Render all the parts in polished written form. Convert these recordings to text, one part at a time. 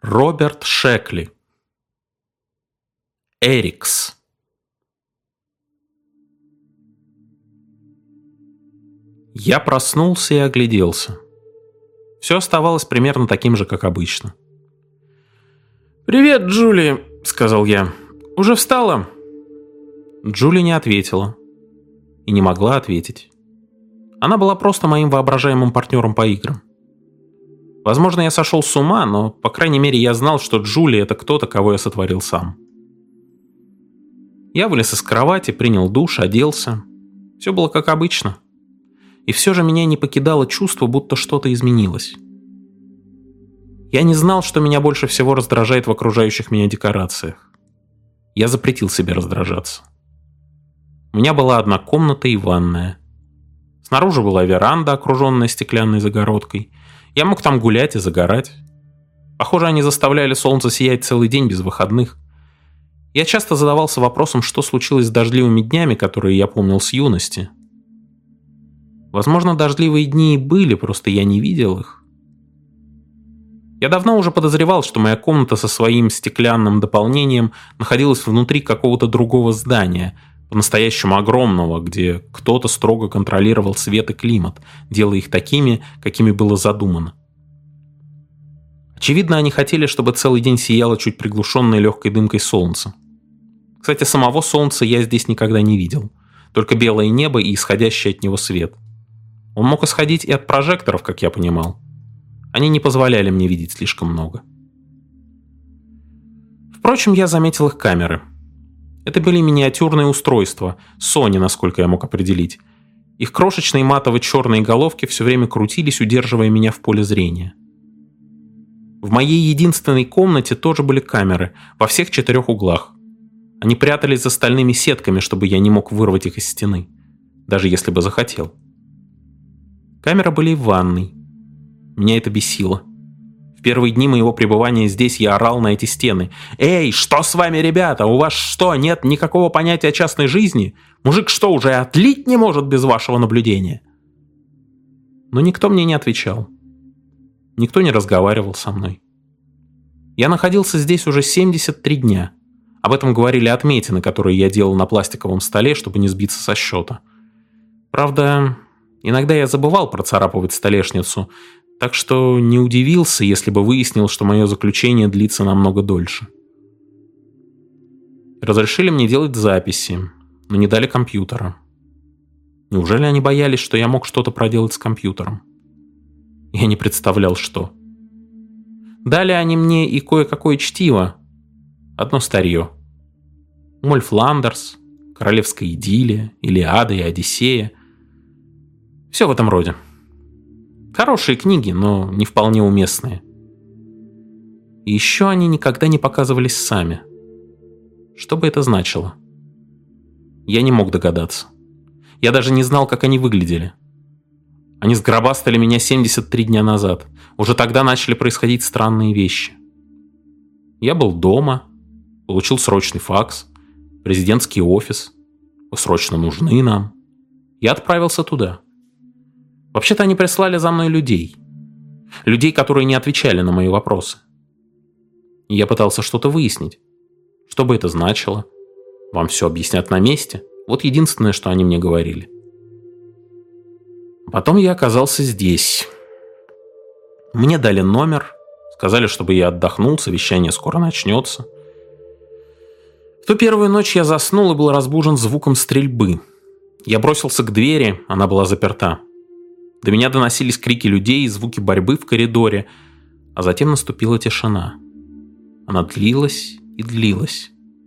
Роберт Шекли. Эрикс. Я проснулся и огляделся. Все оставалось примерно таким же, как обычно. «Привет, Джули», — сказал я. «Уже встала?» Джули не ответила. И не могла ответить. Она была просто моим воображаемым партнером по играм. Возможно, я сошел с ума, но, по крайней мере, я знал, что Джули — это кто-то, кого я сотворил сам. Я вылез из кровати, принял душ, оделся. Все было как обычно. И все же меня не покидало чувство, будто что-то изменилось. Я не знал, что меня больше всего раздражает в окружающих меня декорациях. Я запретил себе раздражаться. У меня была одна комната и ванная. Снаружи была веранда, окруженная стеклянной загородкой. Я мог там гулять и загорать. Похоже, они заставляли солнце сиять целый день без выходных. Я часто задавался вопросом, что случилось с дождливыми днями, которые я помнил с юности. Возможно, дождливые дни и были, просто я не видел их. Я давно уже подозревал, что моя комната со своим стеклянным дополнением находилась внутри какого-то другого здания, по-настоящему огромного, где кто-то строго контролировал свет и климат, делая их такими, какими было задумано. Очевидно, они хотели, чтобы целый день сияло чуть приглушенной легкой дымкой солнце. Кстати, самого солнца я здесь никогда не видел, только белое небо и исходящий от него свет. Он мог исходить и от прожекторов, как я понимал. Они не позволяли мне видеть слишком много. Впрочем, я заметил их камеры. Это были миниатюрные устройства, Sony, насколько я мог определить. Их крошечные матово-черные головки все время крутились, удерживая меня в поле зрения. В моей единственной комнате тоже были камеры, во всех 4 углах. Они прятались за стальными сетками, чтобы я не мог вырвать их из стены, даже если бы захотел. Камеры были и в ванной. Меня это бесило. В первые дни моего пребывания здесь я орал на эти стены. «Эй, что с вами, ребята? У вас что, нет никакого понятия частной жизни? Мужик что, уже отлить не может без вашего наблюдения?» Но никто мне не отвечал. Никто не разговаривал со мной. Я находился здесь уже 73 дня. Об этом говорили отметины, которые я делал на пластиковом столе, чтобы не сбиться со счета. Правда, иногда я забывал процарапывать столешницу, так что не удивился, если бы выяснил, что мое заключение длится намного дольше. Разрешили мне делать записи, но не дали компьютера. Неужели они боялись, что я мог что-то проделать с компьютером? Я не представлял, что. Дали они мне и кое-какое чтиво. Одно старье. Моль Фландерс, Королевская идиллия, Илиада и Одиссея. Все в этом роде. Хорошие книги, но не вполне уместные. И еще они никогда не показывались сами. Что бы это значило? Я не мог догадаться. Я даже не знал, как они выглядели. Они сгробастали меня 73 дня назад. Уже тогда начали происходить странные вещи. Я был дома, получил срочный факс, президентский офис. Вы срочно нужны нам. Я отправился туда. Вообще-то они прислали за мной людей. Людей, которые не отвечали на мои вопросы. И я пытался что-то выяснить. Что бы это значило? Вам все объяснят на месте. Вот единственное, что они мне говорили. Потом я оказался здесь. Мне дали номер. Сказали, чтобы я отдохнул, совещание скоро начнется. В ту первую ночь я заснул и был разбужен звуком стрельбы. Я бросился к двери, она была заперта. До меня доносились крики людей и звуки борьбы в коридоре, а затем наступила тишина. Она длилась и длилась.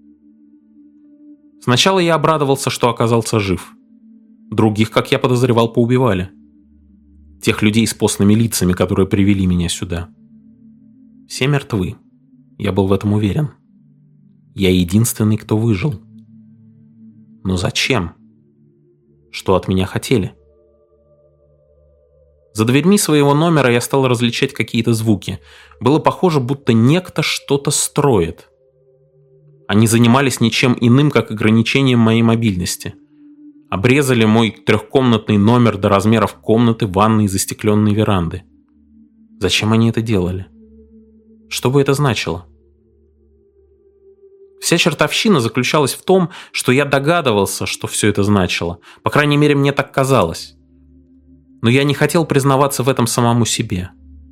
Сначала я обрадовался, что оказался жив. Других, как я подозревал, поубивали. Тех людей с постными лицами, которые привели меня сюда. Все мертвы. Я был в этом уверен. Я единственный, кто выжил. Но зачем? Что от меня хотели? За дверьми своего номера я стал различать какие-то звуки. Было похоже, будто некто что-то строит. Они занимались ничем иным, как ограничением моей мобильности. Обрезали мой 3-комнатный номер до размеров комнаты, ванной и застекленной веранды. Зачем они это делали? Что бы это значило? Вся чертовщина заключалась в том, что я догадывался, что все это значило. По крайней мере, мне так казалось. Но я не хотел признаваться в этом самому себе.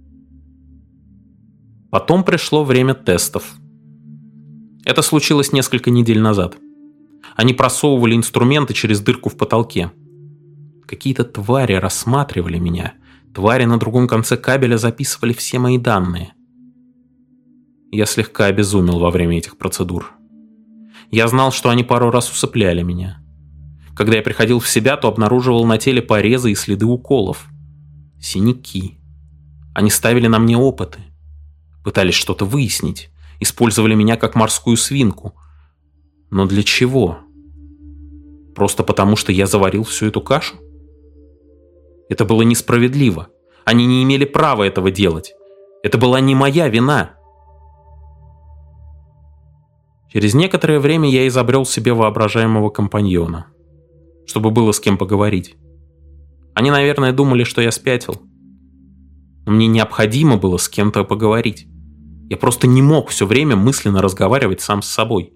Потом пришло время тестов. Это случилось несколько недель назад. Они просовывали инструменты через дырку в потолке. Какие-то твари рассматривали меня. Твари на другом конце кабеля записывали все мои данные. Я слегка обезумел во время этих процедур. Я знал, что они пару раз усыпляли меня. Когда я приходил в себя, то обнаруживал на теле порезы и следы уколов. Синяки. Они ставили на мне опыты. Пытались что-то выяснить. Использовали меня как морскую свинку. Но для чего? Просто потому, что я заварил всю эту кашу? Это было несправедливо. Они не имели права этого делать. Это была не моя вина. Через некоторое время я изобрел себе воображаемого компаньона, чтобы было с кем поговорить. Они, наверное, думали, что я спятил. Но мне необходимо было с кем-то поговорить. Я просто не мог все время мысленно разговаривать сам с собой.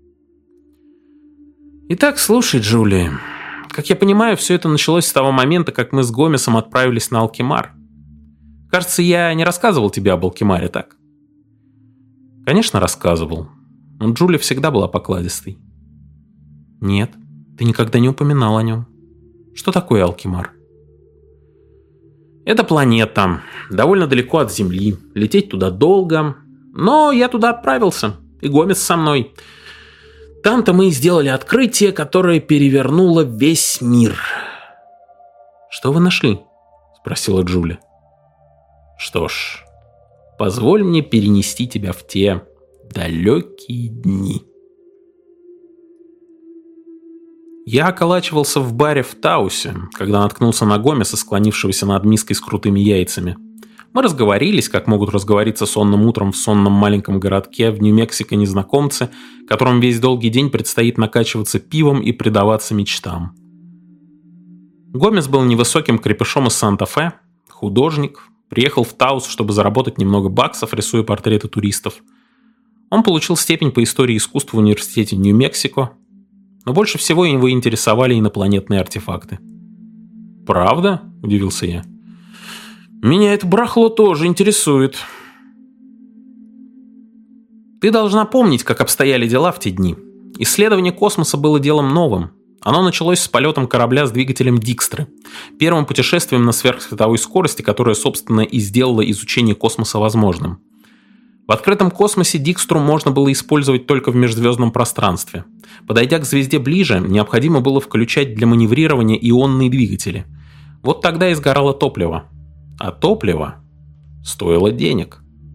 Итак, слушай, Джулия. Как я понимаю, все это началось с того момента, как мы с Гомесом отправились на Алкимар. Кажется, я не рассказывал тебе об Алкимаре, так? Конечно, рассказывал. Но Джулия всегда была покладистой. Нет, ты никогда не упоминал о нем. Что такое Алкимар? Это планета, довольно далеко от Земли. Лететь туда долго. Но я туда отправился, и Гомес со мной. Там-то мы и сделали открытие, которое перевернуло весь мир. «Что вы нашли?» – спросила Джулия. «Что ж, позволь мне перенести тебя в те далекие дни». Я околачивался в баре в Таусе, когда наткнулся на Гомеса, склонившегося над миской с крутыми яйцами. Мы разговорились, как могут разговориться сонным утром в сонном маленьком городке в Нью-Мексико незнакомцы, которым весь долгий день предстоит накачиваться пивом и предаваться мечтам. Гомес был невысоким крепышом из Санта-Фе, художник, приехал в Таус, чтобы заработать немного баксов, рисуя портреты туристов. Он получил степень по истории искусства в университете Нью-Мексико, но больше всего его интересовали инопланетные артефакты. «Правда?» – удивился я. «Меня это барахло тоже интересует». Ты должна помнить, как обстояли дела в те дни. Исследование космоса было делом новым. Оно началось с полетом корабля с двигателем Дикстры, первым путешествием на сверхсветовой скорости, которое, собственно, и сделало изучение космоса возможным. В открытом космосе Дикстру можно было использовать только в межзвездном пространстве. Подойдя к звезде ближе, необходимо было включать для маневрирования ионные двигатели. Вот тогда и сгорало топливо. А топливо стоило денег.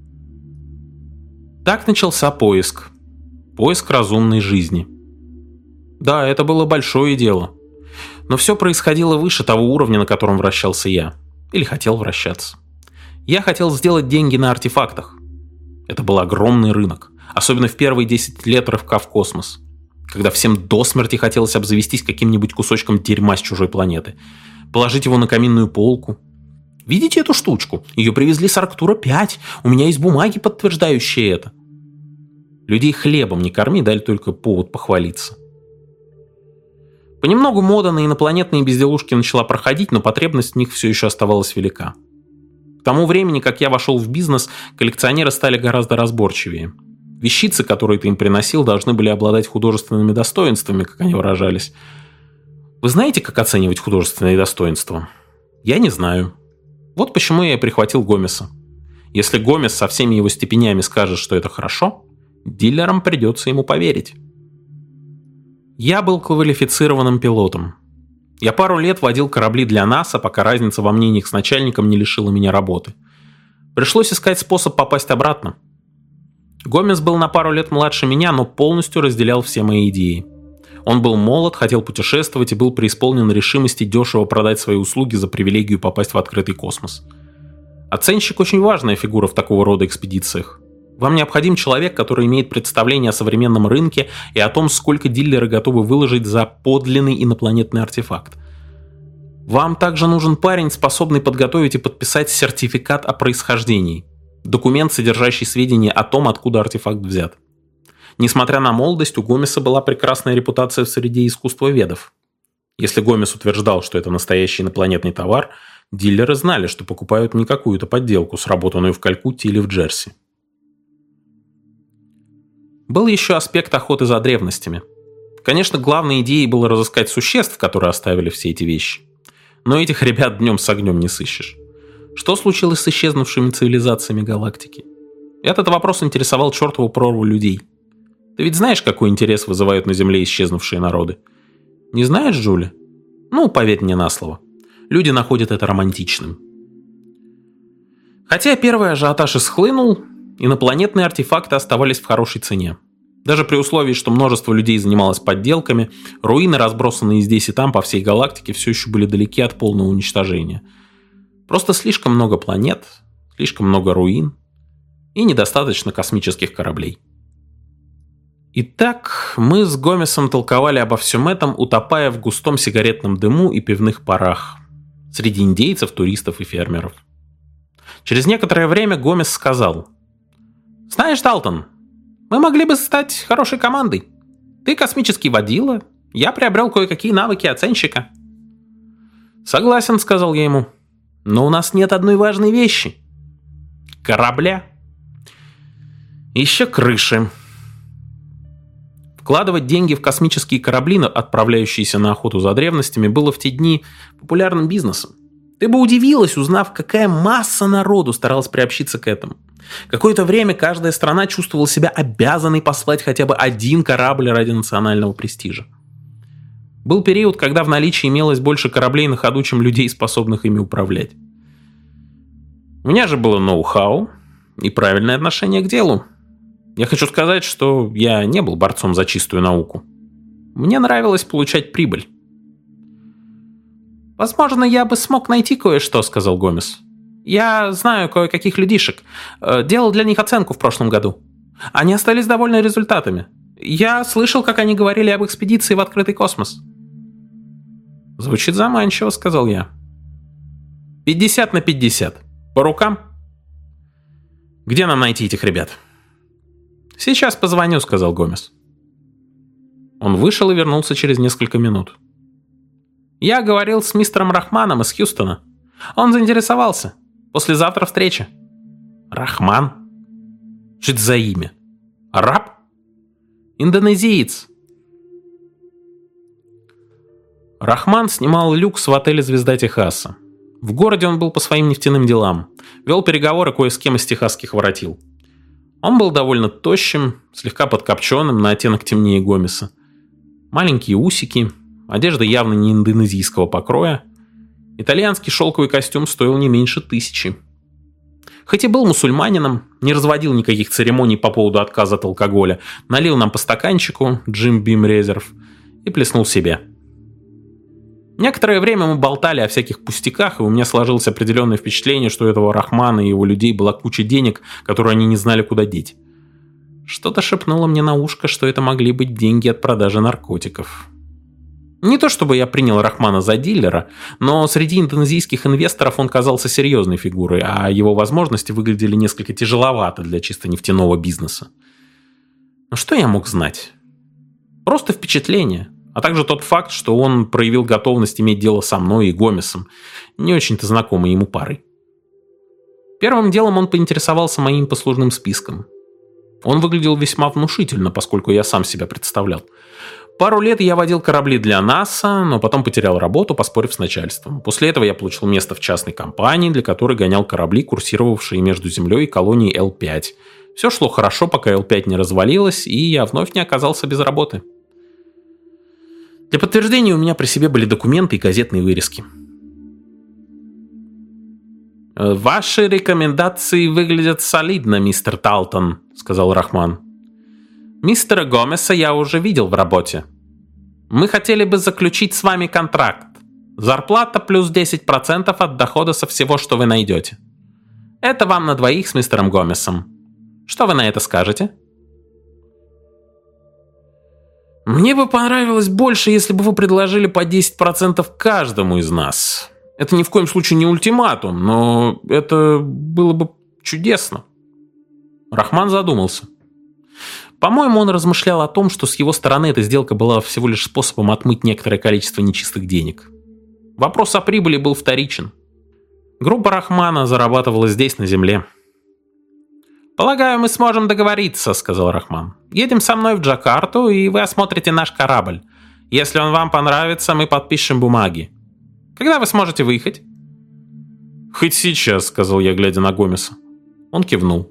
Так начался поиск. Поиск разумной жизни. Да, это было большое дело. Но все происходило выше того уровня, на котором вращался я. Или хотел вращаться. Я хотел сделать деньги на артефактах. Это был огромный рынок. Особенно в первые 10 лет рывка в космос. Когда всем до смерти хотелось обзавестись каким-нибудь кусочком дерьма с чужой планеты. Положить его на каминную полку. Видите эту штучку? Ее привезли с Арктура-5. У меня есть бумаги, подтверждающие это. Людей хлебом не корми, дали только повод похвалиться. Понемногу мода на инопланетные безделушки начала проходить, но потребность в них все еще оставалась велика. К тому времени, как я вошел в бизнес, коллекционеры стали гораздо разборчивее. Вещицы, которые ты им приносил, должны были обладать художественными достоинствами, как они выражались. Вы знаете, как оценивать художественные достоинства? Я не знаю. Вот почему я и прихватил Гомеса. Если Гомес со всеми его степенями скажет, что это хорошо, дилерам придется ему поверить. Я был квалифицированным пилотом. Я пару лет водил корабли для НАСА, пока разница во мнениях с начальником не лишила меня работы. Пришлось искать способ попасть обратно. Гомес был на пару лет младше меня, но полностью разделял все мои идеи. Он был молод, хотел путешествовать и был преисполнен решимости дешево продать свои услуги за привилегию попасть в открытый космос. Оценщик – очень важная фигура в такого рода экспедициях. Вам необходим человек, который имеет представление о современном рынке и о том, сколько дилеры готовы выложить за подлинный инопланетный артефакт. Вам также нужен парень, способный подготовить и подписать сертификат о происхождении. Документ, содержащий сведения о том, откуда артефакт взят. Несмотря на молодость, у Гомеса была прекрасная репутация среди искусствоведов. Если Гомес утверждал, что это настоящий инопланетный товар, дилеры знали, что покупают не какую-то подделку, сработанную в Калькутте или в Джерси. Был еще аспект охоты за древностями. Конечно, главной идеей было разыскать существ, которые оставили все эти вещи. Но этих ребят днем с огнем не сыщешь. Что случилось с исчезнувшими цивилизациями галактики? Этот вопрос интересовал чертову прорву людей. Ты ведь знаешь, какой интерес вызывают на Земле исчезнувшие народы? Не знаешь, Джули? Ну, поверь мне на слово. Люди находят это романтичным. Хотя первый ажиотаж исхлынул, инопланетные артефакты оставались в хорошей цене. Даже при условии, что множество людей занималось подделками, руины, разбросанные здесь и там по всей галактике, все еще были далеки от полного уничтожения. Просто слишком много планет, слишком много руин и недостаточно космических кораблей. Итак, мы с Гомесом толковали обо всем этом, утопая в густом сигаретном дыму и пивных парах. Среди индейцев, туристов и фермеров. Через некоторое время Гомес сказал: «Знаешь, Далтон, мы могли бы стать хорошей командой. Ты космический водила, я приобрел кое-какие навыки оценщика». «Согласен», — сказал я ему, — «но у нас нет одной важной вещи. Корабля. Еще крыши». Вкладывать деньги в космические корабли, отправляющиеся на охоту за древностями, было в те дни популярным бизнесом. Ты бы удивилась, узнав, какая масса народу старалась приобщиться к этому. Какое-то время каждая страна чувствовала себя обязанной послать хотя бы один корабль ради национального престижа. Был период, когда в наличии имелось больше кораблей на ходу, чем людей, способных ими управлять. У меня же было ноу-хау и правильное отношение к делу. Я хочу сказать, что я не был борцом за чистую науку. Мне нравилось получать прибыль. «Возможно, я бы смог найти кое-что», — сказал Гомес. «Я знаю кое-каких людишек. Делал для них оценку в прошлом году. Они остались довольны результатами. Я слышал, как они говорили об экспедиции в открытый космос». «Звучит заманчиво», — сказал я. 50 на 50. По рукам?» «Где нам найти этих ребят?» «Сейчас позвоню», — сказал Гомес. Он вышел и вернулся через несколько минут. «Я говорил с мистером Рахманом из Хьюстона. Он заинтересовался. Послезавтра встреча». «Рахман? Что это за имя? Араб?» «Индонезиец». Рахман снимал люкс в отеле «Звезда Техаса». В городе он был по своим нефтяным делам. Вел переговоры кое с кем из техасских воротил. Он был довольно тощим, слегка подкопченным, на оттенок темнее Гомеса. Маленькие усики, одежда явно не индонезийского покроя. Итальянский шелковый костюм стоил не меньше 1000. Хоть и был мусульманином, не разводил никаких церемоний по поводу отказа от алкоголя, налил нам по стаканчику Jim Beam Reserve и плеснул себе. Некоторое время мы болтали о всяких пустяках, и у меня сложилось определенное впечатление, что у этого Рахмана и его людей была куча денег, которые они не знали, куда деть. Что-то шепнуло мне на ушко, что это могли быть деньги от продажи наркотиков. Не то чтобы я принял Рахмана за дилера, но среди индонезийских инвесторов он казался серьезной фигурой, а его возможности выглядели несколько тяжеловато для чисто нефтяного бизнеса. Но что я мог знать? Просто впечатление. А также тот факт, что он проявил готовность иметь дело со мной и Гомесом, не очень-то знакомой ему парой. Первым делом он поинтересовался моим послужным списком. Он выглядел весьма внушительно, поскольку я сам себя представлял. Пару лет я водил корабли для НАСА, но потом потерял работу, поспорив с начальством. После этого я получил место в частной компании, для которой гонял корабли, курсировавшие между Землей и колонией Л-5. Все шло хорошо, пока Л-5 не развалилась, и я вновь не оказался без работы. Для подтверждения у меня при себе были документы и газетные вырезки. «Ваши рекомендации выглядят солидно, мистер Талтон», — сказал Рахман. «Мистера Гомеса я уже видел в работе. Мы хотели бы заключить с вами контракт. Зарплата плюс 10% от дохода со всего, что вы найдете. Это вам на двоих с мистером Гомесом. Что вы на это скажете?» «Мне бы понравилось больше, если бы вы предложили по 10% каждому из нас. Это ни в коем случае не ультиматум, но это было бы чудесно», Рахман задумался. По-моему, он размышлял о том, что с его стороны эта сделка была всего лишь способом отмыть некоторое количество нечистых денег. Вопрос о прибыли был вторичен. Группа Рахмана зарабатывала здесь, на земле. «Полагаю, мы сможем договориться», — сказал Рахман. «Едем со мной в Джакарту, и вы осмотрите наш корабль. Если он вам понравится, мы подпишем бумаги. Когда вы сможете выехать?» «Хоть сейчас», — сказал я, глядя на Гомеса. Он кивнул.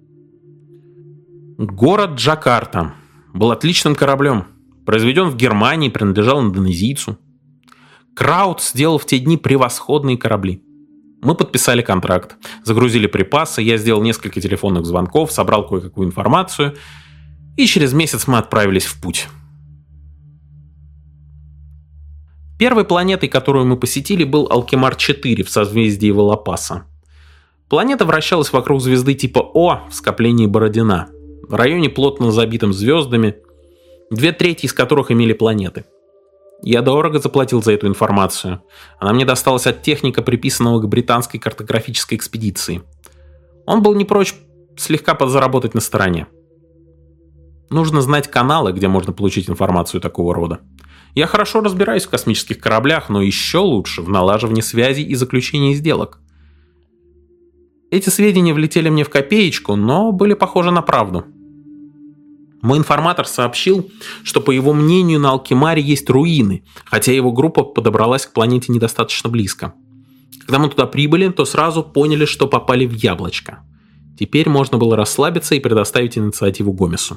Город Джакарта был отличным кораблем. Произведен в Германии, принадлежал индонезийцу. Краут сделал в те дни превосходные корабли. Мы подписали контракт, загрузили припасы, я сделал несколько телефонных звонков, собрал кое-какую информацию, и через месяц мы отправились в путь. Первой планетой, которую мы посетили, был Алкемар-4 в созвездии Волопаса. Планета вращалась вокруг звезды типа О в скоплении Бородина, в районе плотно забитым звездами, 2/3 из которых имели планеты. Я дорого заплатил за эту информацию. Она мне досталась от техника, приписанного к британской картографической экспедиции. Он был не прочь слегка подзаработать на стороне. Нужно знать каналы, где можно получить информацию такого рода. Я хорошо разбираюсь в космических кораблях, но еще лучше в налаживании связей и заключении сделок. Эти сведения влетели мне в копеечку, но были похожи на правду. Мой информатор сообщил, что, по его мнению, на Алкемаре есть руины, хотя его группа подобралась к планете недостаточно близко. Когда мы туда прибыли, то сразу поняли, что попали в яблочко. Теперь можно было расслабиться и предоставить инициативу Гомесу.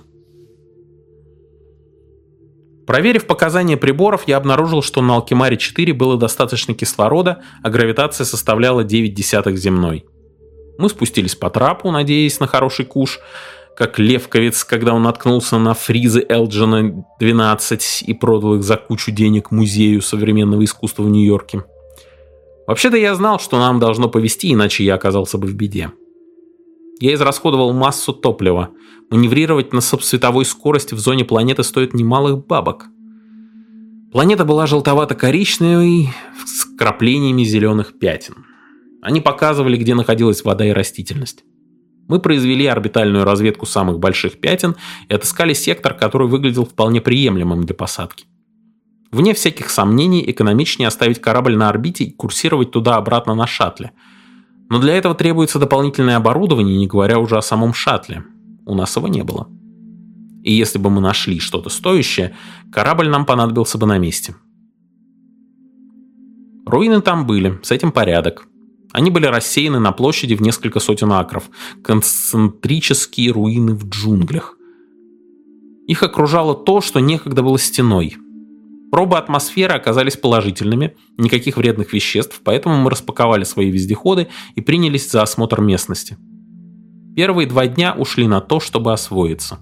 Проверив показания приборов, я обнаружил, что на Алкемаре-4 было достаточно кислорода, а гравитация составляла 0,9 земной. Мы спустились по трапу, надеясь на хороший куш, как Левковец, когда он наткнулся на фризы Элджина 12 и продал их за кучу денег Музею современного искусства в Нью-Йорке. Вообще-то я знал, что нам должно повезти, иначе я оказался бы в беде. Я израсходовал массу топлива. Маневрировать на субсветовой скорости в зоне планеты стоит немалых бабок. Планета была желтовато-коричневой с вкраплениями зеленых пятен. Они показывали, где находилась вода и растительность. Мы произвели орбитальную разведку самых больших пятен и отыскали сектор, который выглядел вполне приемлемым для посадки. Вне всяких сомнений, экономичнее оставить корабль на орбите и курсировать туда-обратно на шаттле. Но для этого требуется дополнительное оборудование, не говоря уже о самом шаттле. У нас его не было. И если бы мы нашли что-то стоящее, корабль нам понадобился бы на месте. Руины там были, с этим порядок. Они были рассеяны на площади в несколько сотен акров. Концентрические руины в джунглях. Их окружало то, что некогда было стеной. Пробы атмосферы оказались положительными, никаких вредных веществ, поэтому мы распаковали свои вездеходы и принялись за осмотр местности. Первые 2 дня ушли на то, чтобы освоиться.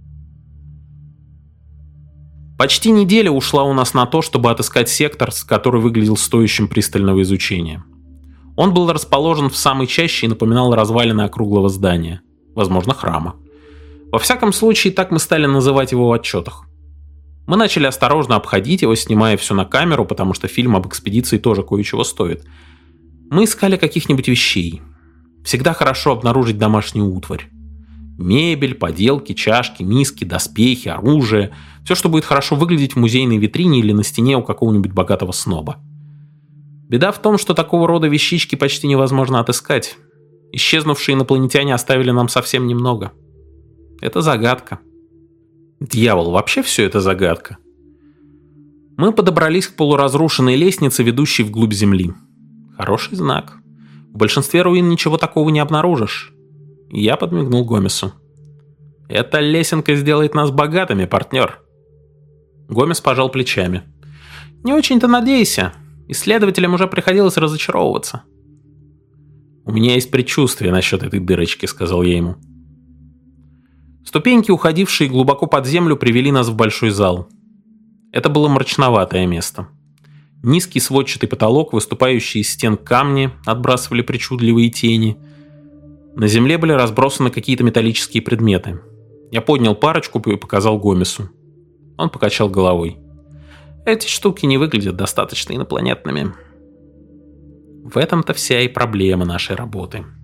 Почти неделя ушла у нас на то, чтобы отыскать сектор, который выглядел стоящим пристального изучения. Он был расположен в самой чаще и напоминал развалины округлого здания, возможно, храма. Во всяком случае, так мы стали называть его в отчетах. Мы начали осторожно обходить его, снимая все на камеру, потому что фильм об экспедиции тоже кое-чего стоит. Мы искали каких-нибудь вещей. Всегда хорошо обнаружить домашнюю утварь. Мебель, поделки, чашки, миски, доспехи, оружие. Все, что будет хорошо выглядеть в музейной витрине или на стене у какого-нибудь богатого сноба. Беда в том, что такого рода вещички почти невозможно отыскать. Исчезнувшие инопланетяне оставили нам совсем немного. Это загадка. Дьявол, вообще все это загадка. Мы подобрались к полуразрушенной лестнице, ведущей вглубь Земли. Хороший знак. В большинстве руин ничего такого не обнаружишь. Я подмигнул Гомесу. «Эта лесенка сделает нас богатыми, партнер». Гомес пожал плечами. «Не очень-то надейся. Исследователям уже приходилось разочаровываться». «У меня есть предчувствие насчет этой дырочки», — сказал я ему. Ступеньки, уходившие глубоко под землю, привели нас в большой зал. Это было мрачноватое место. Низкий сводчатый потолок, выступающие из стен камни, отбрасывали причудливые тени. На земле были разбросаны какие-то металлические предметы. Я поднял парочку и показал Гомесу. Он покачал головой. «Эти штуки не выглядят достаточно инопланетными». В этом-то вся и проблема нашей работы.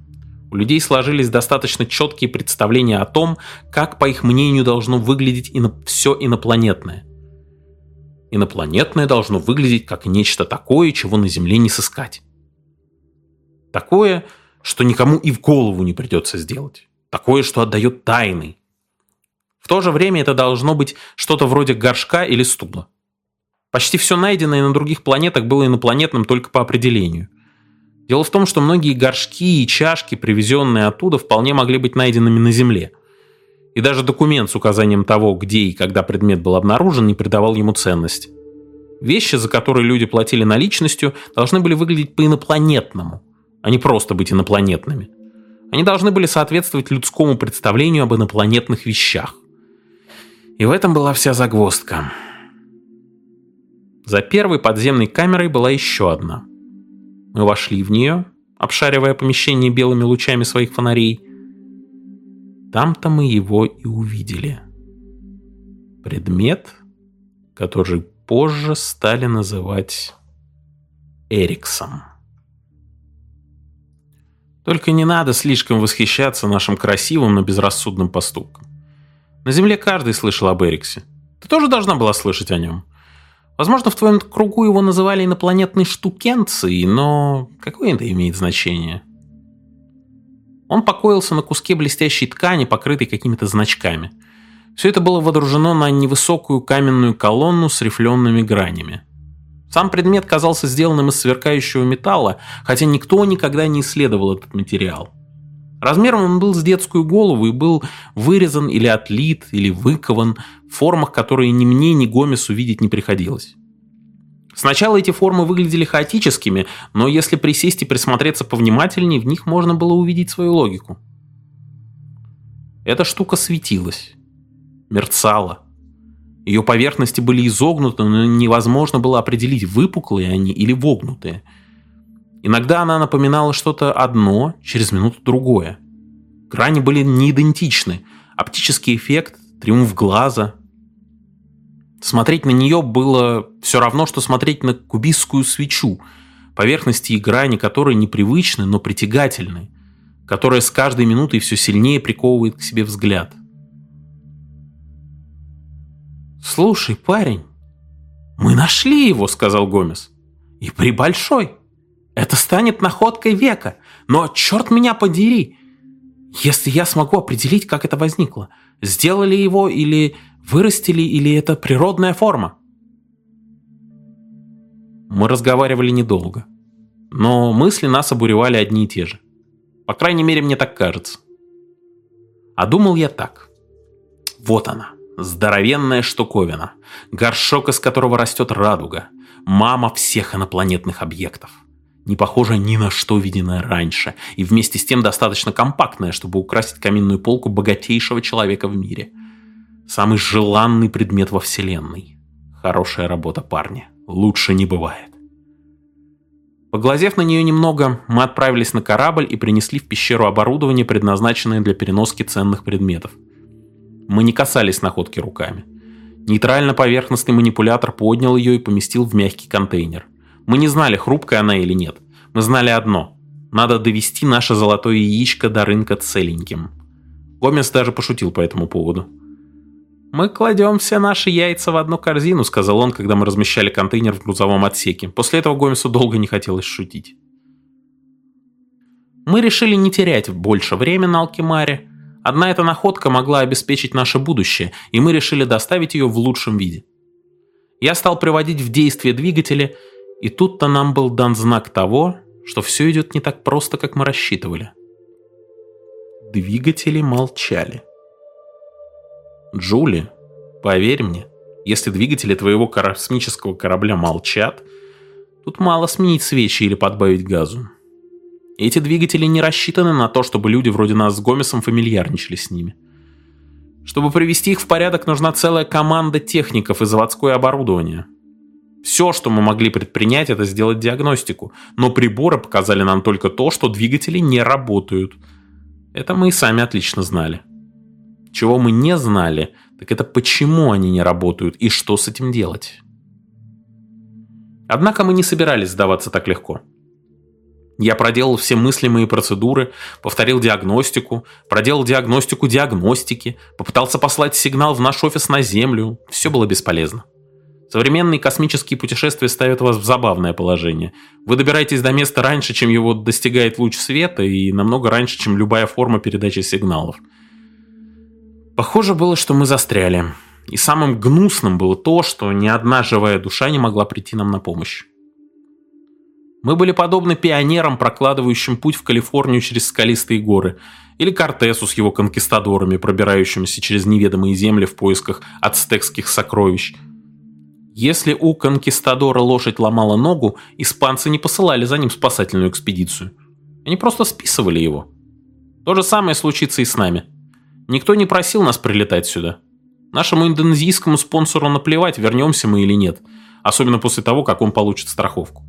У людей сложились достаточно четкие представления о том, как, по их мнению, должно выглядеть все инопланетное. Инопланетное должно выглядеть как нечто такое, чего на Земле не сыскать. Такое, что никому и в голову не придется сделать. Такое, что отдает тайной. В то же время это должно быть что-то вроде горшка или стула. Почти все найденное на других планетах было инопланетным только по определению. Дело в том, что многие горшки и чашки, привезенные оттуда, вполне могли быть найденными на Земле. И даже документ с указанием того, где и когда предмет был обнаружен, не придавал ему ценности. Вещи, за которые люди платили наличностью, должны были выглядеть по-инопланетному, а не просто быть инопланетными. Они должны были соответствовать людскому представлению об инопланетных вещах. И в этом была вся загвоздка. За первой подземной камерой была еще одна. Мы вошли в нее, обшаривая помещение белыми лучами своих фонарей. Там-то мы его и увидели. Предмет, который позже стали называть Эриксом. Только не надо слишком восхищаться нашим красивым, но безрассудным поступком. На Земле каждый слышал об Эриксе. Ты тоже должна была слышать о нем. Возможно, в твоем кругу его называли инопланетной штукенцией, но какое это имеет значение? Он покоился на куске блестящей ткани, покрытой какими-то значками. Все это было водружено на невысокую каменную колонну с рифлеными гранями. Сам предмет казался сделанным из сверкающего металла, хотя никто никогда не исследовал этот материал. Размером он был с детскую голову и был вырезан или отлит, или выкован в формах, которые ни мне, ни Гомесу видеть не приходилось. Сначала эти формы выглядели хаотическими, но если присесть и присмотреться повнимательнее, в них можно было увидеть свою логику. Эта штука светилась, мерцала. Ее поверхности были изогнуты, но невозможно было определить, выпуклые они или вогнутые. Иногда она напоминала что-то одно, через минуту другое. Грани были не идентичны. Оптический эффект, триумф глаза. Смотреть на нее было все равно, что смотреть на кубистскую свечу, поверхности и грани которой непривычны, но притягательны, которая с каждой минутой все сильнее приковывает к себе взгляд. «Слушай, парень, мы нашли его», — сказал Гомес. «И прибольшой. Это станет находкой века. Но, черт меня подери, если я смогу определить, как это возникло, сделали его или вырастили, или это природная форма». Мы разговаривали недолго, но мысли нас обуревали одни и те же. По крайней мере, мне так кажется. А думал я так. Вот она, здоровенная штуковина, горшок, из которого растет радуга, мама всех инопланетных объектов. Не похожая ни на что виденное раньше, и вместе с тем достаточно компактная, чтобы украсить каминную полку богатейшего человека в мире. Самый желанный предмет во Вселенной. Хорошая работа, парни. Лучше не бывает. Поглазев на нее немного, мы отправились на корабль и принесли в пещеру оборудование, предназначенное для переноски ценных предметов. Мы не касались находки руками. Нейтрально-поверхностный манипулятор поднял ее и поместил в мягкий контейнер. Мы не знали, хрупкая она или нет. Мы знали одно. Надо довести наше золотое яичко до рынка целеньким. Гомес даже пошутил по этому поводу. «Мы кладем все наши яйца в одну корзину», — сказал он, когда мы размещали контейнер в грузовом отсеке. После этого Гомесу долго не хотелось шутить. Мы решили не терять больше времени на Алкимаре. Одна эта находка могла обеспечить наше будущее, и мы решили доставить ее в лучшем виде. Я стал приводить в действие двигатели, и тут-то нам был дан знак того, что все идет не так просто, как мы рассчитывали. Двигатели молчали. Джули, поверь мне, если двигатели твоего космического корабля молчат, тут мало сменить свечи или подбавить газу. Эти двигатели не рассчитаны на то, чтобы люди вроде нас с Гомесом фамильярничали с ними. Чтобы привести их в порядок, нужна целая команда техников и заводское оборудование. Все, что мы могли предпринять, это сделать диагностику, но приборы показали нам только то, что двигатели не работают. Это мы и сами отлично знали. Чего мы не знали, так это почему они не работают и что с этим делать. Однако мы не собирались сдаваться так легко. Я проделал все мыслимые процедуры, повторил диагностику, проделал диагностику диагностики, попытался послать сигнал в наш офис на Землю. Все было бесполезно. Современные космические путешествия ставят вас в забавное положение. Вы добираетесь до места раньше, чем его достигает луч света, и намного раньше, чем любая форма передачи сигналов. Похоже было, что мы застряли. И самым гнусным было то, что ни одна живая душа не могла прийти нам на помощь. Мы были подобны пионерам, прокладывающим путь в Калифорнию через скалистые горы, или Кортесу с его конкистадорами, пробирающимися через неведомые земли в поисках ацтекских сокровищ. Если у конкистадора лошадь ломала ногу, испанцы не посылали за ним спасательную экспедицию. Они просто списывали его. То же самое случится и с нами. Никто не просил нас прилетать сюда. Нашему индонезийскому спонсору наплевать, вернемся мы или нет, особенно после того, как он получит страховку.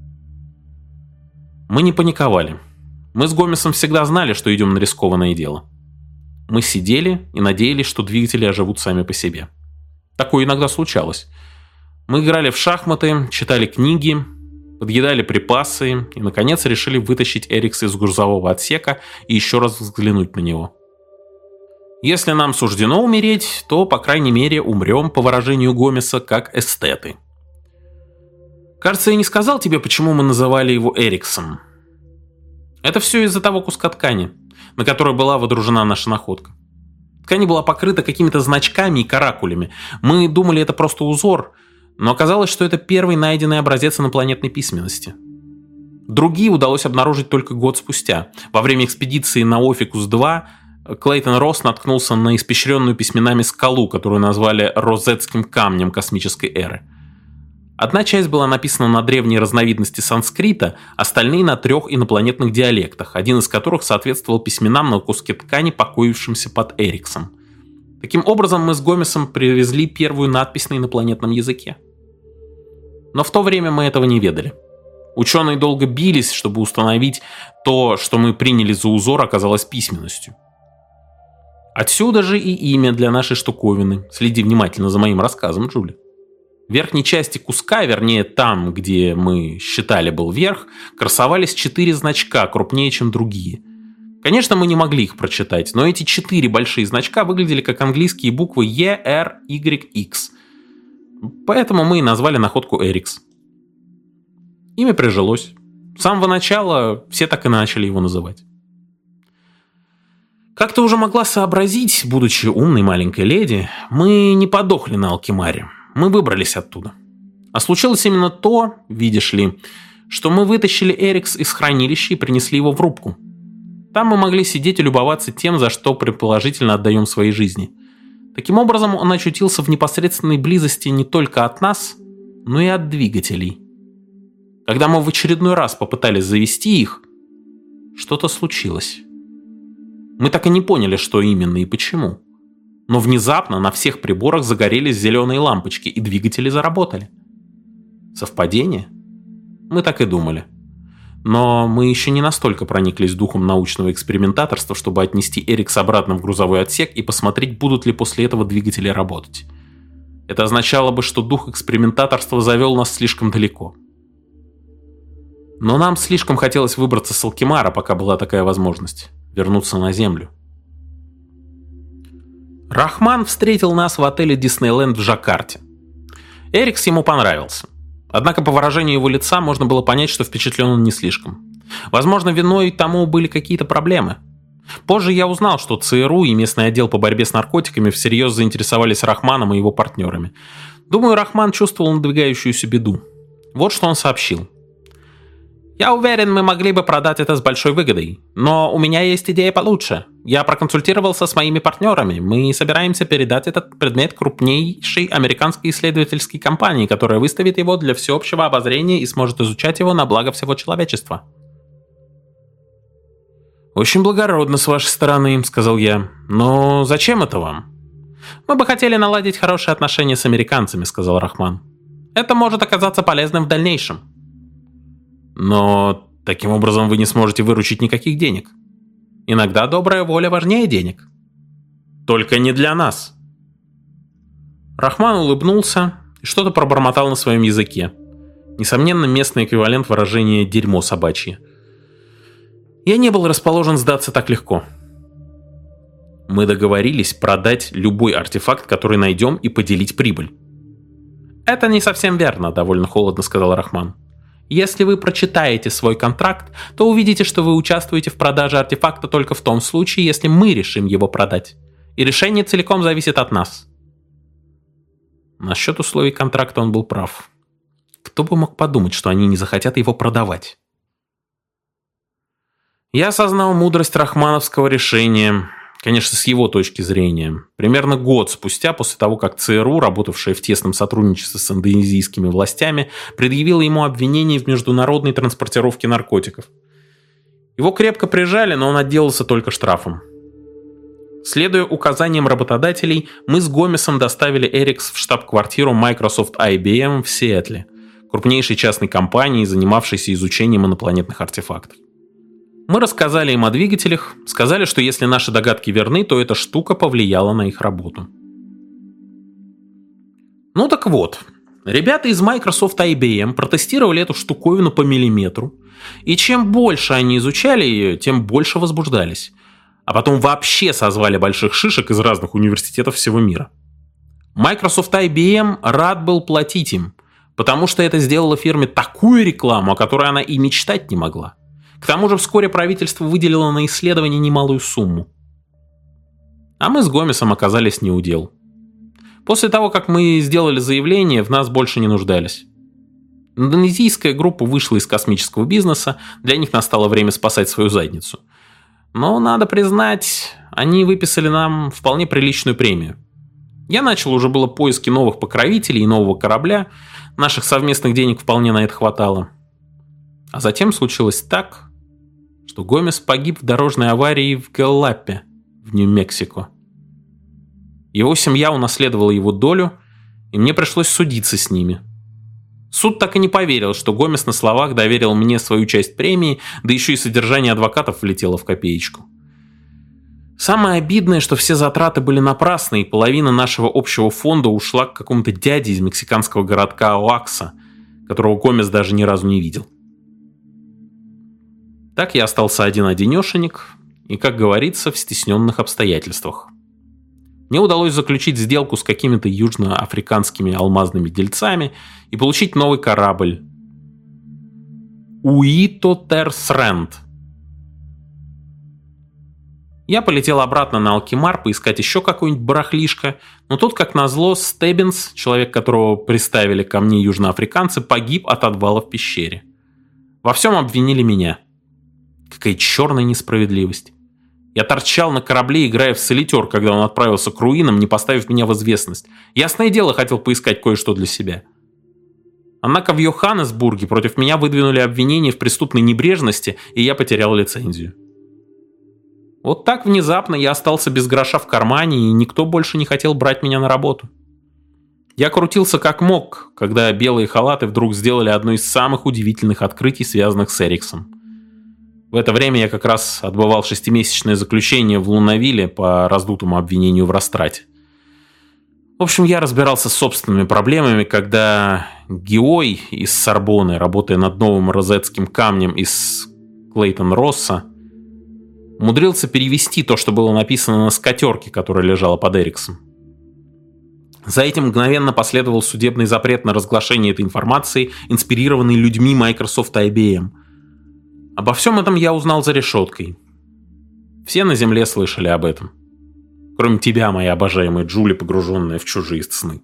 Мы не паниковали. Мы с Гомесом всегда знали, что идем на рискованное дело. Мы сидели и надеялись, что двигатели оживут сами по себе. Такое иногда случалось. Мы играли в шахматы, читали книги, подъедали припасы и, наконец, решили вытащить Эрикса из грузового отсека и еще раз взглянуть на него. Если нам суждено умереть, то, по крайней мере, умрем, по выражению Гомеса, как эстеты. Кажется, я не сказал тебе, почему мы называли его Эриксом. Это все из-за того куска ткани, на который была водружена наша находка. Ткань была покрыта какими-то значками и каракулями. Мы думали, это просто узор, но оказалось, что это первый найденный образец инопланетной письменности. Другие удалось обнаружить только год спустя. Во время экспедиции на Офикус-2 Клейтон Росс наткнулся на испещренную письменами скалу, которую назвали Розетским камнем космической эры. Одна часть была написана на древней разновидности санскрита, остальные на 3 инопланетных диалектах, один из которых соответствовал письменам на куске ткани, покоившимся под Эриксом. Таким образом, мы с Гомесом привезли первую надпись на инопланетном языке. Но в то время мы этого не ведали. Ученые долго бились, чтобы установить то, что мы приняли за узор, оказалось письменностью. Отсюда же и имя для нашей штуковины. Следи внимательно за моим рассказом, Джули. В верхней части куска, вернее там, где мы считали был верх, красовались 4 значка, крупнее, чем другие. Конечно, мы не могли их прочитать, но эти 4 большие значка выглядели как английские буквы E, R, Y, X. Поэтому мы и назвали находку Эрикс. Имя прижилось. С самого начала все так и начали его называть. Как ты уже могла сообразить, будучи умной маленькой леди, мы не подохли на Алкимаре. Мы выбрались оттуда. А случилось именно то, видишь ли, что мы вытащили Эрикс из хранилища и принесли его в рубку. Там мы могли сидеть и любоваться тем, за что предположительно отдаем своей жизни. Таким образом, он очутился в непосредственной близости не только от нас, но и от двигателей. Когда мы в очередной раз попытались завести их, что-то случилось. Мы так и не поняли, что именно и почему. Но внезапно на всех приборах загорелись зеленые лампочки, и двигатели заработали. Совпадение? Мы так и думали. Но мы еще не настолько прониклись духом научного экспериментаторства, чтобы отнести Эрикс обратно в грузовой отсек и посмотреть, будут ли после этого двигатели работать. Это означало бы, что дух экспериментаторства завел нас слишком далеко. Но нам слишком хотелось выбраться с Алкимара, пока была такая возможность. Вернуться на Землю. Рахман встретил нас в отеле Диснейленд в Джакарте. Эрикс ему понравился. Однако по выражению его лица можно было понять, что впечатлен он не слишком. Возможно, виной тому были какие-то проблемы. Позже я узнал, что ЦРУ и местный отдел по борьбе с наркотиками всерьез заинтересовались Рахманом и его партнерами. Думаю, Рахман чувствовал надвигающуюся беду. Вот что он сообщил. «Я уверен, мы могли бы продать это с большой выгодой. Но у меня есть идея получше. Я проконсультировался с моими партнерами. Мы собираемся передать этот предмет крупнейшей американской исследовательской компании, которая выставит его для всеобщего обозрения и сможет изучать его на благо всего человечества». «Очень благородно с вашей стороны», — сказал я. «Но зачем это вам?» «Мы бы хотели наладить хорошие отношения с американцами», — сказал Рахман. «Это может оказаться полезным в дальнейшем». «Но таким образом вы не сможете выручить никаких денег. Иногда добрая воля важнее денег. Только не для нас». Рахман улыбнулся и что-то пробормотал на своем языке. Несомненно, местный эквивалент выражения «дерьмо собачье». Я не был расположен сдаться так легко. Мы договорились продать любой артефакт, который найдем, и поделить прибыль. «Это не совсем верно», — довольно холодно сказал Рахман. «Если вы прочитаете свой контракт, то увидите, что вы участвуете в продаже артефакта только в том случае, если мы решим его продать. И решение целиком зависит от нас». Насчет условий контракта он был прав. Кто бы мог подумать, что они не захотят его продавать? Я осознал мудрость рахмановского решения, конечно, с его точки зрения. Примерно год спустя, после того, как ЦРУ, работавшая в тесном сотрудничестве с индонезийскими властями, предъявила ему обвинение в международной транспортировке наркотиков. Его крепко прижали, но он отделался только штрафом. Следуя указаниям работодателей, мы с Гомесом доставили Эрикс в штаб-квартиру Microsoft IBM в Сиэтле, крупнейшей частной компании, занимавшейся изучением инопланетных артефактов. Мы рассказали им о двигателях, сказали, что если наши догадки верны, то эта штука повлияла на их работу. Ну так вот, ребята из Microsoft IBM протестировали эту штуковину по миллиметру, и чем больше они изучали ее, тем больше возбуждались. А потом вообще созвали больших шишек из разных университетов всего мира. Microsoft IBM рад был платить им, потому что это сделало фирме такую рекламу, о которой она и мечтать не могла. К тому же вскоре правительство выделило на исследование немалую сумму. А мы с Гомесом оказались не у дел. После того, как мы сделали заявление, в нас больше не нуждались. Индонезийская группа вышла из космического бизнеса, для них настало время спасать свою задницу. Но, надо признать, они выписали нам вполне приличную премию. Я начал уже было поиски новых покровителей и нового корабля, наших совместных денег вполне на это хватало. А затем случилось так, что Гомес погиб в дорожной аварии в Галлапе, в Нью-Мексико. Его семья унаследовала его долю, и мне пришлось судиться с ними. Суд так и не поверил, что Гомес на словах доверил мне свою часть премии, да еще и содержание адвокатов влетело в копеечку. Самое обидное, что все затраты были напрасны, и половина нашего общего фонда ушла к какому-то дяде из мексиканского городка Оакса, которого Гомес даже ни разу не видел. Так я остался один-одинешенек, и, как говорится, в стесненных обстоятельствах. Мне удалось заключить сделку с какими-то южноафриканскими алмазными дельцами и получить новый корабль Уитотерсренд. Я полетел обратно на Алкимар поискать еще какое-нибудь барахлишко, но тут, как назло, Стеббинс, человек, которого приставили ко мне южноафриканцы, погиб от обвала в пещере. Во всем обвинили меня. Какая черная несправедливость. Я торчал на корабле, играя в солитер, когда он отправился к руинам, не поставив меня в известность. Ясное дело, хотел поискать кое-что для себя. Однако в Йоханнесбурге против меня выдвинули обвинение в преступной небрежности, и я потерял лицензию. Вот так внезапно я остался без гроша в кармане, и никто больше не хотел брать меня на работу. Я крутился как мог, когда белые халаты вдруг сделали одно из самых удивительных открытий, связанных с Эриксом. В это время я как раз отбывал 6-месячное заключение в Лунавилле по раздутому обвинению в растрате. В общем, я разбирался с собственными проблемами, когда Геой из Сорбонны, работая над новым розетским камнем из Клейтон-Росса, умудрился перевести то, что было написано на скатерке, которая лежала под Эриксом. За этим мгновенно последовал судебный запрет на разглашение этой информации, инспирированный людьми Microsoft IBM. Обо всем этом я узнал за решеткой. Все на земле слышали об этом. Кроме тебя, моя обожаемая Джули, погруженная в чужие сны.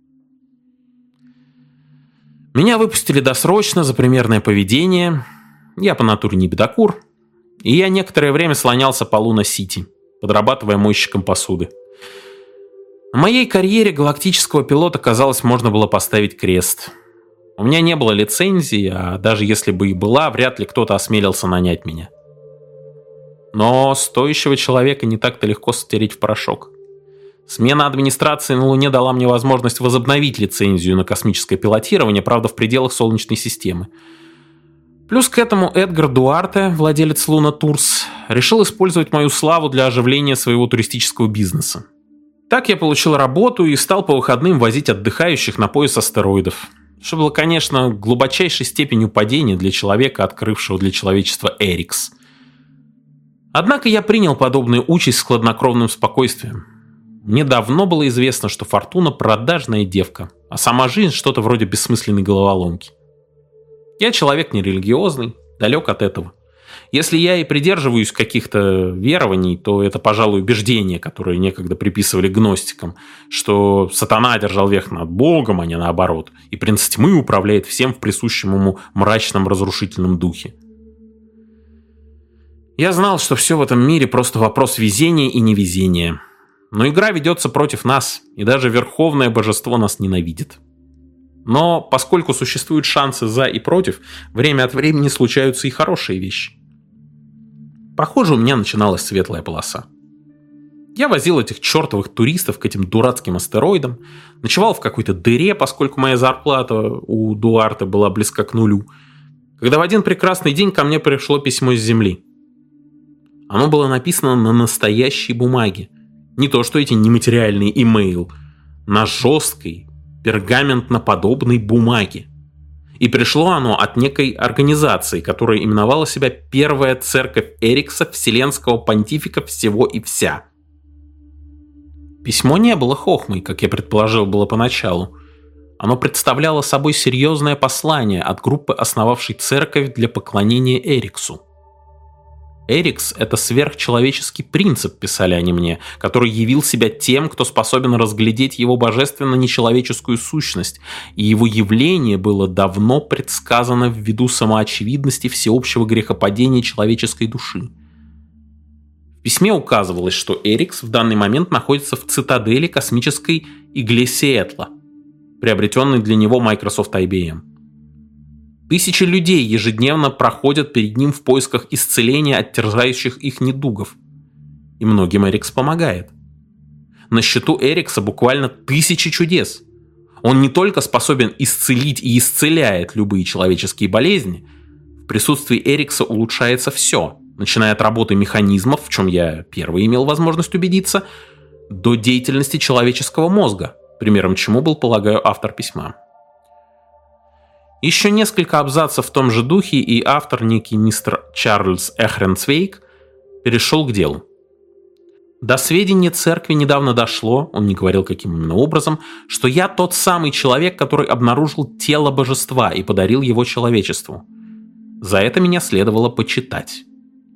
Меня выпустили досрочно за примерное поведение. Я по натуре не бедокур. И я некоторое время слонялся по Луна-Сити, подрабатывая мойщиком посуды. На моей карьере галактического пилота, казалось, можно было поставить крест. У меня не было лицензии, а даже если бы и была, вряд ли кто-то осмелился нанять меня. Но стоящего человека не так-то легко стереть в порошок. Смена администрации на Луне дала мне возможность возобновить лицензию на космическое пилотирование, правда, в пределах Солнечной системы. Плюс к этому Эдгар Дуарте, владелец Луна Турс, решил использовать мою славу для оживления своего туристического бизнеса. Так я получил работу и стал по выходным возить отдыхающих на пояс астероидов. Что было, конечно, глубочайшей степенью падения для человека, открывшего для человечества Эрикс. Однако я принял подобную участь с хладнокровным спокойствием. Мне давно было известно, что Фортуна продажная девка, а сама жизнь что-то вроде бессмысленной головоломки. Я человек нерелигиозный, далек от этого. Если я и придерживаюсь каких-то верований, то это, пожалуй, убеждения, которые некогда приписывали гностикам, что сатана одержал верх над Богом, а не наоборот, и принц тьмы управляет всем в присущем ему мрачном разрушительном духе. Я знал, что все в этом мире просто вопрос везения и невезения. Но игра ведется против нас, и даже верховное божество нас ненавидит. Но поскольку существуют шансы за и против, время от времени случаются и хорошие вещи. Похоже, у меня начиналась светлая полоса. Я возил этих чертовых туристов к этим дурацким астероидам, ночевал в какой-то дыре, поскольку моя зарплата у Дуарте была близка к нулю, когда в один прекрасный день ко мне пришло письмо с Земли. Оно было написано на настоящей бумаге. Не то, что эти нематериальные имейл, на жесткой, пергаментно-подобной бумаге. И пришло оно от некой организации, которая именовала себя Первая Церковь Эрикса, Вселенского Понтифика всего и вся. Письмо не было хохмой, как я предположил было поначалу. Оно представляло собой серьезное послание от группы, основавшей церковь для поклонения Эриксу. Эрикс – это сверхчеловеческий принцип, писали они мне, который явил себя тем, кто способен разглядеть его божественно-нечеловеческую сущность, и его явление было давно предсказано ввиду самоочевидности всеобщего грехопадения человеческой души. В письме указывалось, что Эрикс в данный момент находится в цитадели космической игле Сиэтла, приобретенной для него Microsoft IBM. Тысячи людей ежедневно проходят перед ним в поисках исцеления от терзающих их недугов. И многим Эрикс помогает. На счету Эрикса буквально тысячи чудес. Он не только способен исцелить и исцеляет любые человеческие болезни, в присутствии Эрикса улучшается все, начиная от работы механизмов, в чем я первый имел возможность убедиться, до деятельности человеческого мозга, примером чему был, полагаю, автор письма. Еще несколько абзацев в том же духе, и автор, некий мистер Чарльз Эхренцвейк, перешел к делу. До сведения церкви недавно дошло, он не говорил каким именно образом, что я тот самый человек, который обнаружил тело божества и подарил его человечеству. За это меня следовало почитать.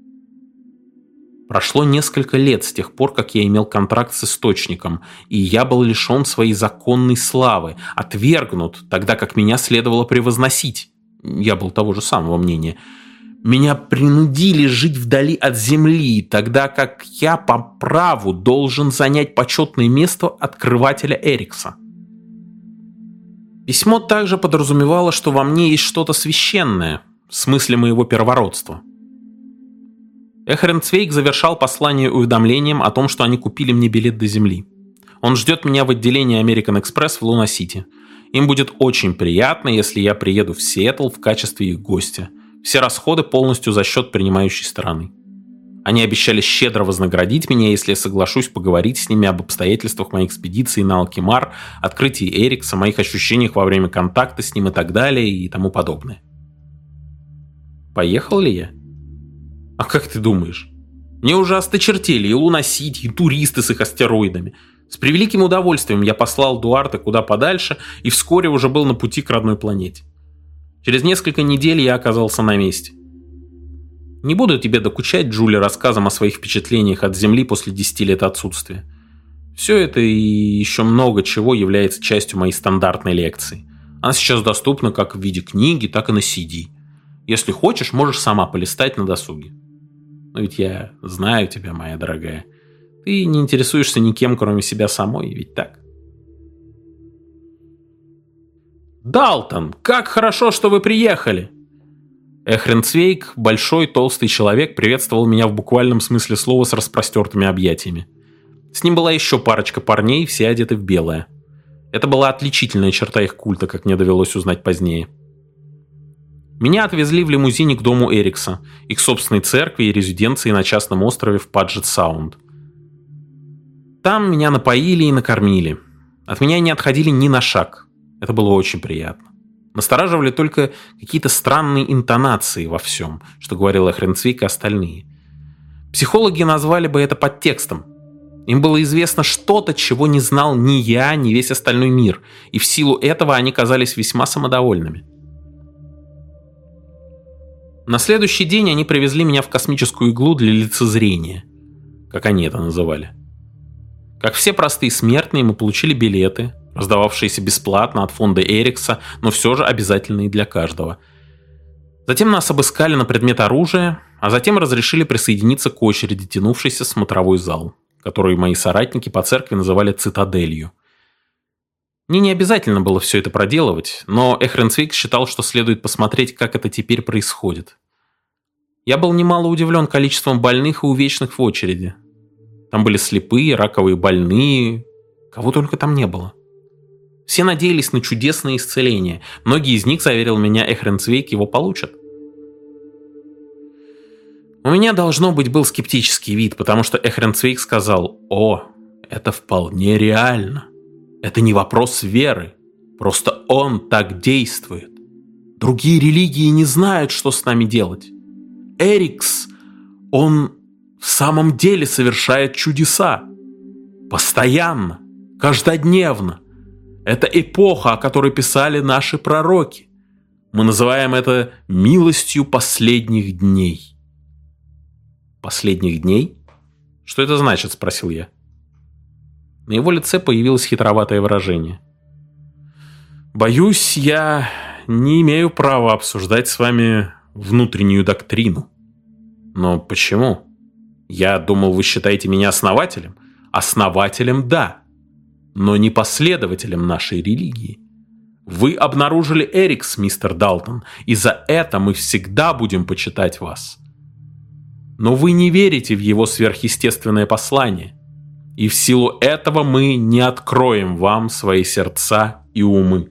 Прошло несколько лет с тех пор, как я имел контракт с Источником, и я был лишен своей законной славы, отвергнут, тогда как меня следовало превозносить. Я был того же самого мнения. Меня принудили жить вдали от земли, тогда как я по праву должен занять почетное место открывателя Эрикса. Письмо также подразумевало, что во мне есть что-то священное, в смысле моего первородства. Эхренцвейк завершал послание уведомлением о том, что они купили мне билет до Земли. Он ждет меня в отделении American Express в Луна-Сити. Им будет очень приятно, если я приеду в Сиэтл в качестве их гостя. Все расходы полностью за счет принимающей стороны. Они обещали щедро вознаградить меня, если я соглашусь поговорить с ними об обстоятельствах моей экспедиции на Алкимар, открытии Эрикса, моих ощущениях во время контакта с ним и так далее и тому подобное. Поехал ли я? А как ты думаешь? Мне уже осточертели и Луна-Сити, и туристы с их астероидами. С превеликим удовольствием я послал Дуарте куда подальше и вскоре уже был на пути к родной планете. Через несколько недель я оказался на месте. Не буду тебе докучать, Джули, рассказом о своих впечатлениях от Земли после 10 лет отсутствия. Все это и еще много чего является частью моей стандартной лекции. Она сейчас доступна как в виде книги, так и на CD. Если хочешь, можешь сама полистать на досуге. Но ведь я знаю тебя, моя дорогая. Ты не интересуешься никем, кроме себя самой, ведь так? «Далтон, как хорошо, что вы приехали!» Эхренцвейк, большой толстый человек, приветствовал меня в буквальном смысле слова с распростертыми объятиями. С ним была еще парочка парней, все одеты в белое. Это была отличительная черта их культа, как мне довелось узнать позднее. Меня отвезли в лимузине к дому Эрикса, их собственной церкви и резиденции на частном острове в Паджет-Саунд. Там меня напоили и накормили. От меня не отходили ни на шаг. Это было очень приятно. Настораживали только какие-то странные интонации во всем, что говорил Эхренцвейк и остальные. Психологи назвали бы это подтекстом. Им было известно что-то, чего не знал ни я, ни весь остальной мир, и в силу этого они казались весьма самодовольными. На следующий день они привезли меня в космическую иглу для лицезрения, как они это называли. Как все простые смертные, мы получили билеты, раздававшиеся бесплатно от фонда Эрикса, но все же обязательные для каждого. Затем нас обыскали на предмет оружия, а затем разрешили присоединиться к очереди, тянувшейся в смотровой зал, который мои соратники по церкви называли «цитаделью». Мне не обязательно было все это проделывать, но Эхренцвейг считал, что следует посмотреть, как это теперь происходит. Я был немало удивлен количеством больных и увечных в очереди. Там были слепые, раковые больные, кого только там не было. Все надеялись на чудесное исцеление. Многие из них, заверил меня Эхренцвейг, его получат. У меня, должно быть, был скептический вид, потому что Эхренцвейг сказал: «О, это вполне реально. Это не вопрос веры. Просто он так действует. Другие религии не знают, что с нами делать. Эрикс, он в самом деле совершает чудеса. Постоянно, каждодневно. Это эпоха, о которой писали наши пророки. Мы называем это милостью последних дней». «Последних дней? Что это значит?» – спросил я. На его лице появилось хитроватое выражение. «Боюсь, я не имею права обсуждать с вами внутреннюю доктрину». «Но почему? Я думал, вы считаете меня основателем». «Основателем, да, но не последователем нашей религии. Вы обнаружили Эрикс, мистер Далтон, и за это мы всегда будем почитать вас. Но вы не верите в его сверхъестественное послание, и в силу этого мы не откроем вам свои сердца и умы».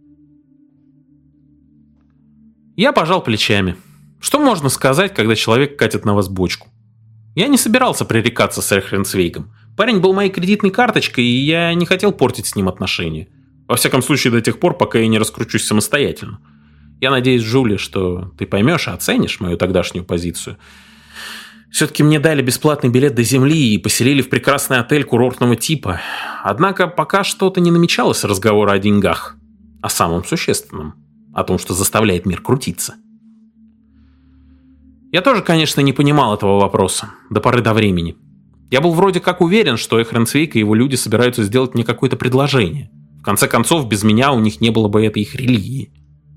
Я пожал плечами. Что можно сказать, когда человек катит на вас бочку? Я не собирался пререкаться с Эхренцвейгом. Парень был моей кредитной карточкой, и я не хотел портить с ним отношения. Во всяком случае, до тех пор, пока я не раскручусь самостоятельно. Я надеюсь, Джули, что ты поймешь и оценишь мою тогдашнюю позицию. Все-таки мне дали бесплатный билет до Земли и поселили в прекрасный отель курортного типа. Однако пока что-то не намечалось разговора о деньгах. О самом существенном. О том, что заставляет мир крутиться. Я тоже, конечно, не понимал этого вопроса. До поры до времени. Я был вроде как уверен, что Эхренцвейг и его люди собираются сделать мне какое-то предложение. В конце концов, без меня у них не было бы этой их религии.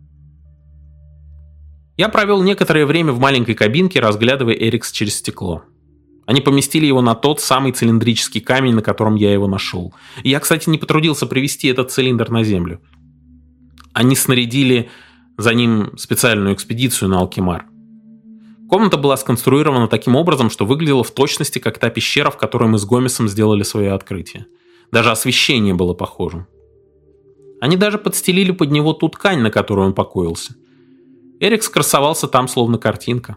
Я провел некоторое время в маленькой кабинке, разглядывая Эрикс через стекло. Они поместили его на тот самый цилиндрический камень, на котором я его нашел. И я, кстати, не потрудился привезти этот цилиндр на Землю. Они снарядили за ним специальную экспедицию на Алкимар. Комната была сконструирована таким образом, что выглядела в точности как та пещера, в которой мы с Гомесом сделали свое открытие. Даже освещение было похожим. Они даже подстелили под него ту ткань, на которой он покоился. Эрикс красовался там, словно картинка.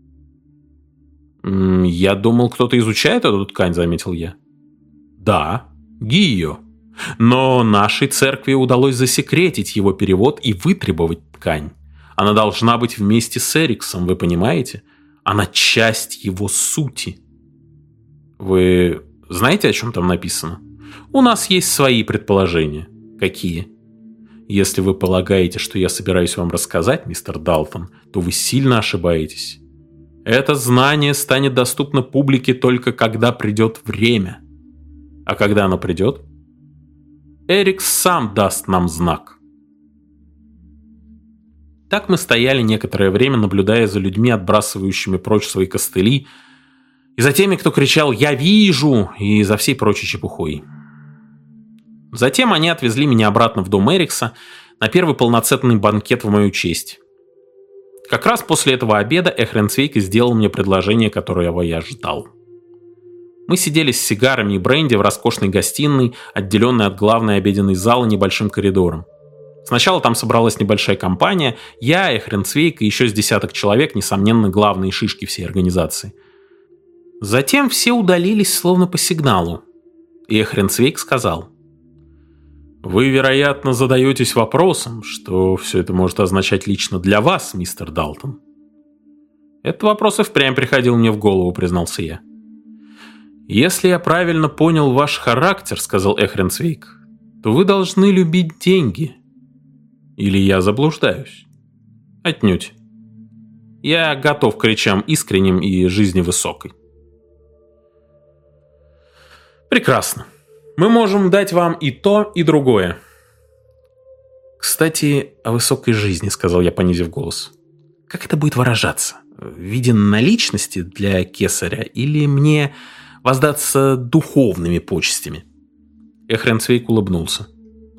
«Я думал, кто-то изучает эту ткань», — заметил я. «Да, Гийо. Но нашей церкви удалось засекретить его перевод и вытребовать ткань. Она должна быть вместе с Эриксом, вы понимаете? Она часть его сути». «Вы знаете, о чем там написано?» «У нас есть свои предположения». «Какие?» «Если вы полагаете, что я собираюсь вам рассказать, мистер Далтон, то вы сильно ошибаетесь. Это знание станет доступно публике только когда придет время. А когда оно придет? Эрикс сам даст нам знак». Так мы стояли некоторое время, наблюдая за людьми, отбрасывающими прочь свои костыли, и за теми, кто кричал «Я вижу!» и за всей прочей чепухой. Затем они отвезли меня обратно в дом Эрикса на первый полноценный банкет в мою честь. Как раз после этого обеда Эхренцвейг сделал мне предложение, которого я ждал. Мы сидели с сигарами и бренди в роскошной гостиной, отделенной от главной обеденной залы небольшим коридором. Сначала там собралась небольшая компания, я, Эхренцвейг и еще с десяток человек, несомненно, главные шишки всей организации. Затем все удалились словно по сигналу, и Эхренцвейг сказал: «Вы, вероятно, задаетесь вопросом, что все это может означать лично для вас, мистер Далтон. Этот вопрос и впрямь приходил мне в голову, признался я. «Если я правильно понял ваш характер, — сказал Эхренцвейк, — то вы должны любить деньги. Или я заблуждаюсь?» «Отнюдь. Я готов к речам искренним и жизни высокой». «Прекрасно. Мы можем дать вам и то, и другое». «Кстати, о высокой жизни, — сказал я, понизив голос. Как это будет выражаться? В виде наличности для кесаря или мне воздаться духовными почестями?» Эхренцвейк улыбнулся.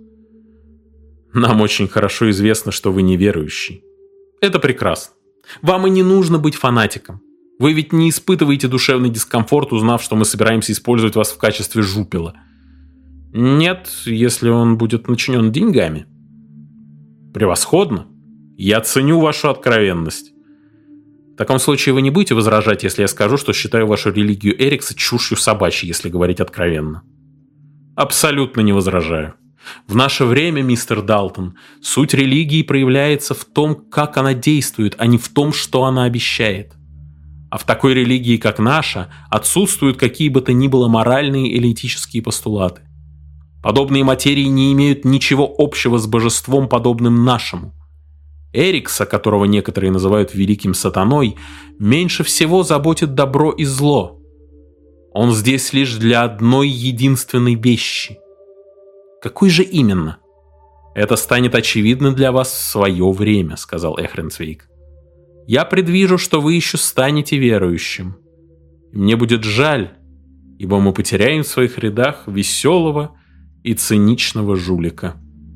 «Нам очень хорошо известно, что вы неверующий. Это прекрасно. Вам и не нужно быть фанатиком. Вы ведь не испытываете душевный дискомфорт, узнав, что мы собираемся использовать вас в качестве жупела. Нет, если он будет начинен деньгами. Превосходно. Я ценю вашу откровенность. В таком случае вы не будете возражать, если я скажу, что считаю вашу религию Эрикса чушью собачьей, если говорить откровенно?» «Абсолютно не возражаю. В наше время, мистер Далтон, суть религии проявляется в том, как она действует, а не в том, что она обещает. А в такой религии, как наша, отсутствуют какие бы то ни было моральные или этические постулаты. Подобные материи не имеют ничего общего с божеством, подобным нашему. Эрикса, которого некоторые называют великим сатаной, меньше всего заботит добро и зло. Он здесь лишь для одной единственной вещи. Какой же именно? Это станет очевидно для вас в свое время, сказал Эхренцвейк. Я предвижу, что вы еще станете верующим. И мне будет жаль, ибо мы потеряем в своих рядах веселого и циничного жулика.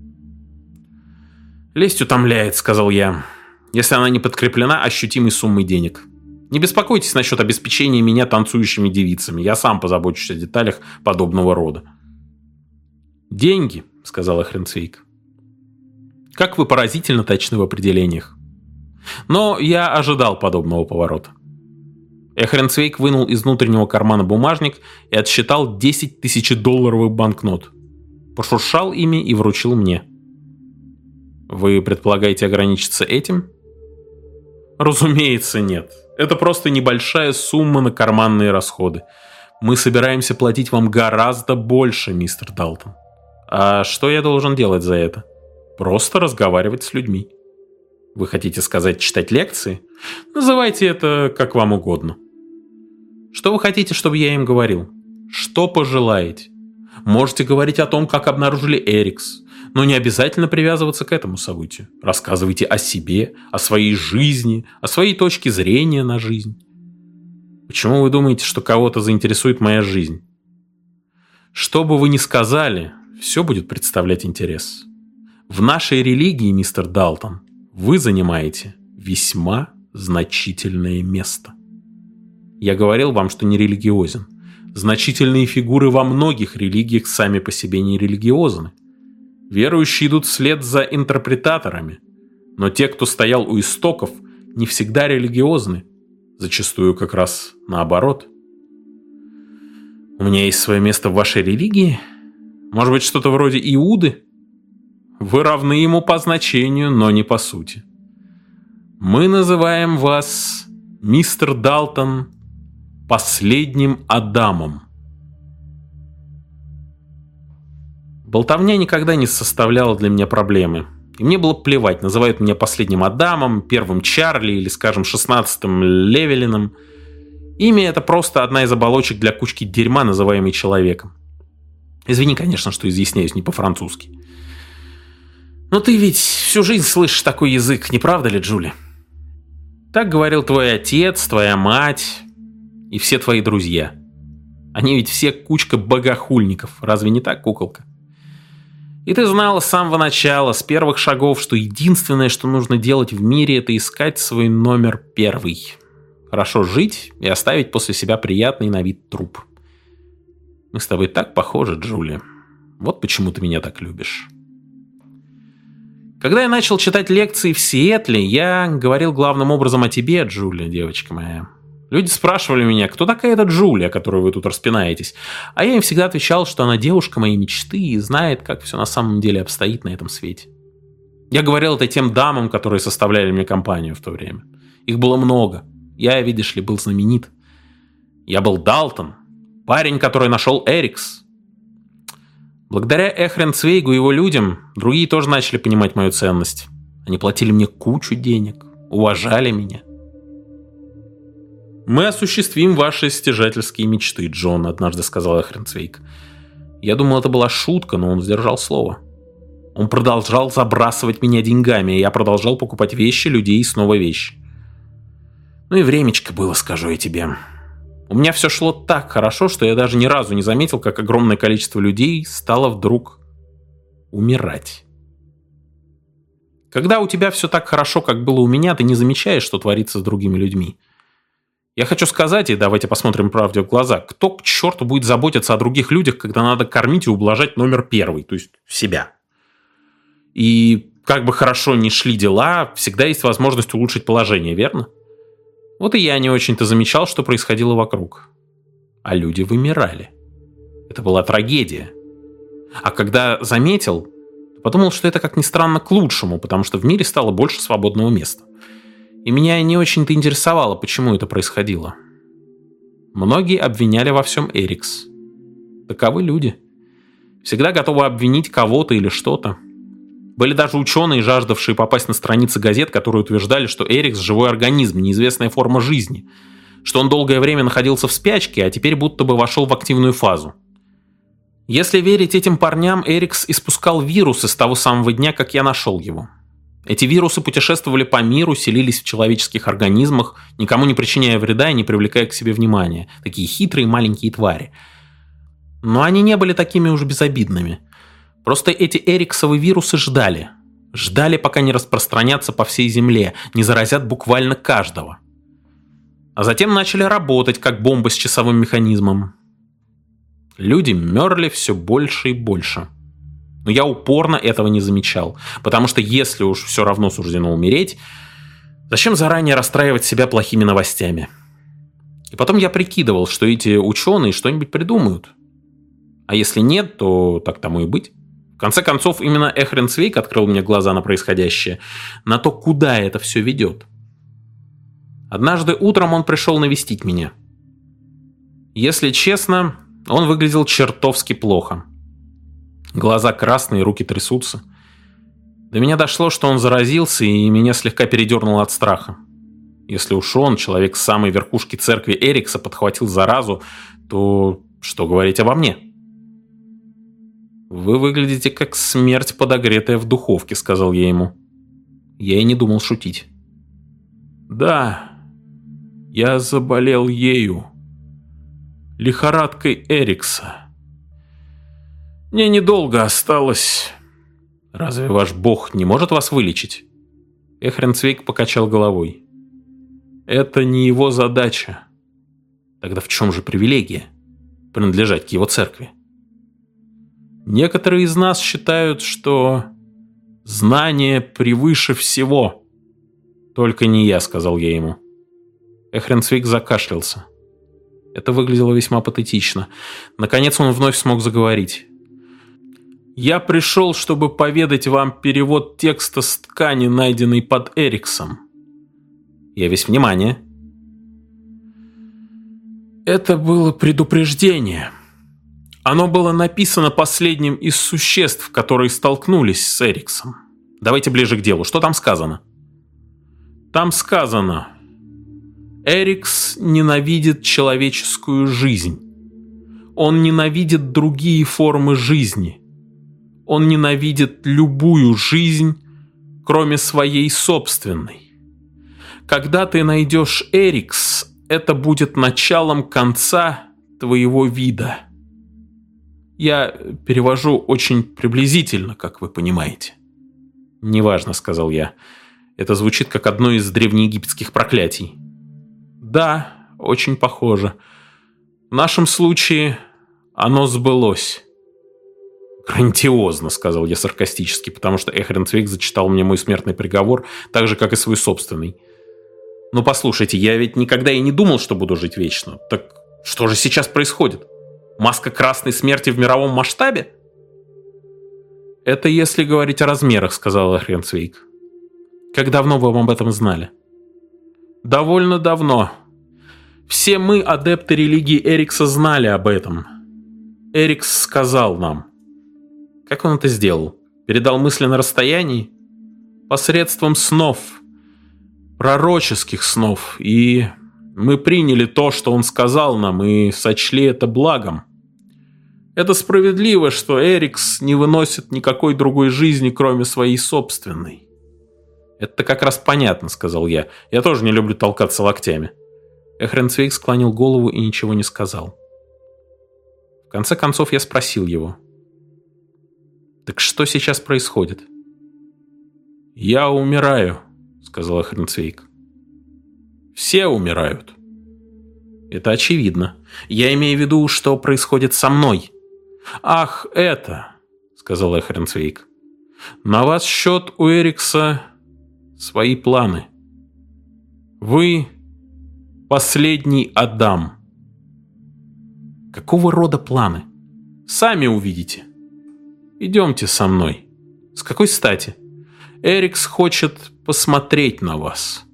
«Лесть утомляет», — сказал я, «если она не подкреплена ощутимой суммой денег. Не беспокойтесь насчет обеспечения меня танцующими девицами, я сам позабочусь о деталях подобного рода». «Деньги», — сказал Эхренцвейк. «Как вы поразительно точны в определениях. Но я ожидал подобного поворота». Эхренцвейк вынул из внутреннего кармана бумажник и отсчитал 10 тысячедолларовых банкнот. Пошуршал ими и вручил мне. «Вы предполагаете ограничиться этим?» «Разумеется, нет. Это просто небольшая сумма на карманные расходы. Мы собираемся платить вам гораздо больше, мистер Далтон. А что я должен делать за это? Просто разговаривать с людьми. Вы хотите сказать, читать лекции? Называйте это как вам угодно. Что вы хотите, чтобы я им говорил? Что пожелаете? Можете говорить о том, как обнаружили Эрикс, но не обязательно привязываться к этому событию. Рассказывайте о себе, о своей жизни, о своей точке зрения на жизнь. Почему вы думаете, что кого-то заинтересует моя жизнь? Что бы вы ни сказали, все будет представлять интерес. В нашей религии, мистер Далтон, вы занимаете весьма значительное место. Я говорил вам, что не религиозен. Значительные фигуры во многих религиях сами по себе не религиозны. Верующие идут вслед за интерпретаторами, но те, кто стоял у истоков, не всегда религиозны, зачастую как раз наоборот. У меня есть свое место в вашей религии? Может быть, что-то вроде Иуды? Вы равны ему по значению, но не по сути. Мы называем вас, мистер Далтон, последним Адамом. Болтовня никогда не составляла для меня проблемы. И мне было плевать, называют меня последним Адамом, первым Чарли или, скажем, 16-м Левелином. Имя — это просто одна из оболочек для кучки дерьма, называемой человеком. Извини, конечно, что изъясняюсь не по-французски. Но ты ведь всю жизнь слышишь такой язык, не правда ли, Джули? Так говорил твой отец, твоя мать и все твои друзья. Они ведь все кучка богохульников, разве не так, куколка? И ты знала с самого начала, с первых шагов, что единственное, что нужно делать в мире, это искать свой номер первый. Хорошо жить и оставить после себя приятный на вид труп. Мы с тобой так похожи, Джули. Вот почему ты меня так любишь. Когда я начал читать лекции в Сиэтле, я говорил главным образом о тебе, Джули, девочка моя. Люди спрашивали меня, кто такая эта Джулия, которую вы тут распинаетесь, а я им всегда отвечал, что она девушка моей мечты и знает, как все на самом деле обстоит на этом свете. Я говорил это тем дамам, которые составляли мне компанию в то время. Их было много. Я, видишь ли, был знаменит. Я был Далтон, парень, который нашел Эрикс. Благодаря Эхренцвейгу и его людям, другие тоже начали понимать мою ценность. Они платили мне кучу денег, уважали меня. «Мы осуществим ваши стяжательские мечты, Джон», — однажды сказал Эхренцвейг. Я думал, это была шутка, но он сдержал слово. Он продолжал забрасывать меня деньгами, и я продолжал покупать вещи, людей и снова вещи. Ну и времечко было, скажу я тебе. У меня все шло так хорошо, что я даже ни разу не заметил, как огромное количество людей стало вдруг умирать. Когда у тебя все так хорошо, как было у меня, ты не замечаешь, что творится с другими людьми. Я хочу сказать, и давайте посмотрим правде в глаза, кто к черту будет заботиться о других людях, когда надо кормить и ублажать номер первый, то есть себя. И как бы хорошо ни шли дела, всегда есть возможность улучшить положение, верно? Вот и я не очень-то замечал, что происходило вокруг. А люди вымирали. Это была трагедия. А когда заметил, подумал, что это, как ни странно, к лучшему, потому что в мире стало больше свободного места. И меня не очень-то интересовало, почему это происходило. Многие обвиняли во всем Эрикс. Таковы люди. Всегда готовы обвинить кого-то или что-то. Были даже ученые, жаждавшие попасть на страницы газет, которые утверждали, что Эрикс – живой организм, неизвестная форма жизни, что он долгое время находился в спячке, а теперь будто бы вошел в активную фазу. Если верить этим парням, Эрикс испускал вирусы с того самого дня, как я нашел его. Эти вирусы путешествовали по миру, селились в человеческих организмах, никому не причиняя вреда и не привлекая к себе внимания. Такие хитрые маленькие твари. Но они не были такими уж безобидными. Просто эти эриксовые вирусы ждали. Ждали, пока не распространятся по всей Земле, не заразят буквально каждого. А затем начали работать, как бомбы с часовым механизмом. Люди мерли все больше и больше. Но я упорно этого не замечал, потому что если уж все равно суждено умереть, зачем заранее расстраивать себя плохими новостями? И потом я прикидывал, что эти ученые что-нибудь придумают. А если нет, то так тому и быть. В конце концов, именно Эхренцвейг открыл мне глаза на происходящее, на то, куда это все ведет. Однажды утром он пришел навестить меня. Если честно, он выглядел чертовски плохо. Глаза красные, руки трясутся. До меня дошло, что он заразился, и меня слегка передернуло от страха. Если уж он, человек с самой верхушки церкви Эрикса, подхватил заразу, то что говорить обо мне? «Вы выглядите как смерть, подогретая в духовке», — сказал я ему. Я и не думал шутить. «Да, я заболел ею. Лихорадкой Эрикса. Мне недолго осталось. Разве ваш бог не может вас вылечить?» Эхренцвейг покачал головой. «Это не его задача». Тогда в чем же привилегия принадлежать к его церкви? Некоторые из нас считают, что знание превыше всего. Только не я, сказал я ему. Эхренцвейг закашлялся. Это выглядело весьма патетично. Наконец он вновь смог заговорить. «Я пришел, чтобы поведать вам перевод текста с ткани, найденной под Эриксом». Я весь внимание. Это было предупреждение. Оно было написано последним из существ, которые столкнулись с Эриксом. Давайте ближе к делу. Что там сказано? Там сказано: Эрикс ненавидит человеческую жизнь. Он ненавидит другие формы жизни. Он ненавидит любую жизнь, кроме своей собственной. Когда ты найдешь Эрикс, это будет началом конца твоего вида. Я перевожу очень приблизительно, как вы понимаете. «Неважно», — сказал я. «Это звучит как одно из древнеегипетских проклятий». «Да, очень похоже. В нашем случае оно сбылось». «Грандиозно», — сказал я саркастически, потому что Эхренцвейг зачитал мне мой смертный приговор, так же, как и свой собственный. «Ну, послушайте, я ведь никогда и не думал, что буду жить вечно. Так что же сейчас происходит? Маска красной смерти в мировом масштабе?» «Это если говорить о размерах», — сказал Эхренцвейг. «Как давно вы об этом знали?» Довольно давно. Все мы, адепты религии Эрикса, знали об этом. Эрикс сказал нам. Как он это сделал? Передал мысли на расстоянии? Посредством снов. Пророческих снов. И мы приняли то, что он сказал нам, и сочли это благом. Это справедливо, что Эрикс не выносит никакой другой жизни, кроме своей собственной. «Это как раз понятно», — сказал я. «Я тоже не люблю толкаться локтями». Эхренцвейг склонил голову и ничего не сказал. В конце концов я спросил его. «Так что сейчас происходит?» «Я умираю», — сказал Эхренцвейг. «Все умирают». «Это очевидно. Я имею в виду, что происходит со мной». «Ах, это», — сказал Эхренцвейг. «На вас счет у Эрикса свои планы. Вы последний Адам». «Какого рода планы?» «Сами увидите. Идемте со мной». «С какой стати?» «Эрикс хочет посмотреть на вас».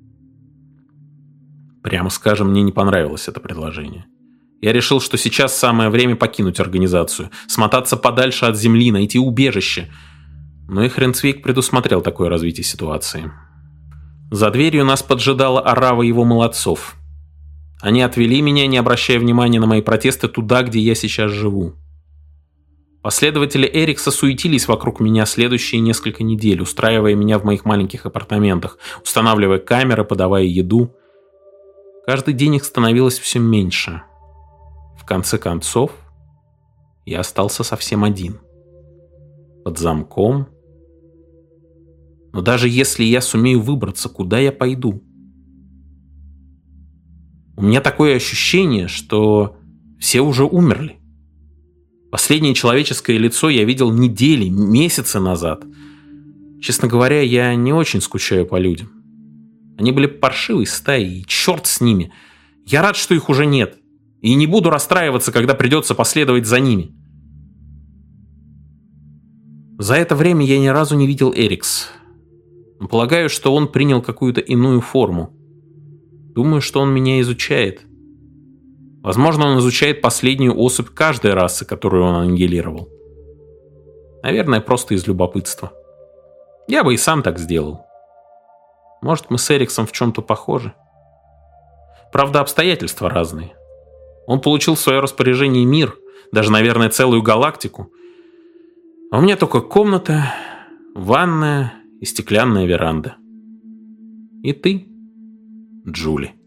Прямо скажем, мне не понравилось это предложение. Я решил, что сейчас самое время покинуть организацию, смотаться подальше от земли, найти убежище. Но Эхренцвейг предусмотрел такое развитие ситуации. За дверью нас поджидала орава его молодцов. Они отвели меня, не обращая внимания на мои протесты, туда, где я сейчас живу. Последователи Эрикса суетились вокруг меня следующие несколько недель, устраивая меня в моих маленьких апартаментах, устанавливая камеры, подавая еду. Каждый день их становилось все меньше. В конце концов, я остался совсем один. Под замком. Но даже если я сумею выбраться, куда я пойду? У меня такое ощущение, что все уже умерли. Последнее человеческое лицо я видел недели, месяцы назад. Честно говоря, я не очень скучаю по людям. Они были паршивой стаей, и черт с ними. Я рад, что их уже нет. И не буду расстраиваться, когда придется последовать за ними. За это время я ни разу не видел Эрикс. Но полагаю, что он принял какую-то иную форму. Думаю, что он меня изучает. Возможно, он изучает последнюю особь каждой расы, которую он аннигилировал. Наверное, просто из любопытства. Я бы и сам так сделал. Может, мы с Эриксом в чем-то похожи. Правда, обстоятельства разные. Он получил в свое распоряжение мир, даже, наверное, целую галактику. А у меня только комната, ванная и стеклянная веранда. И ты, Джули.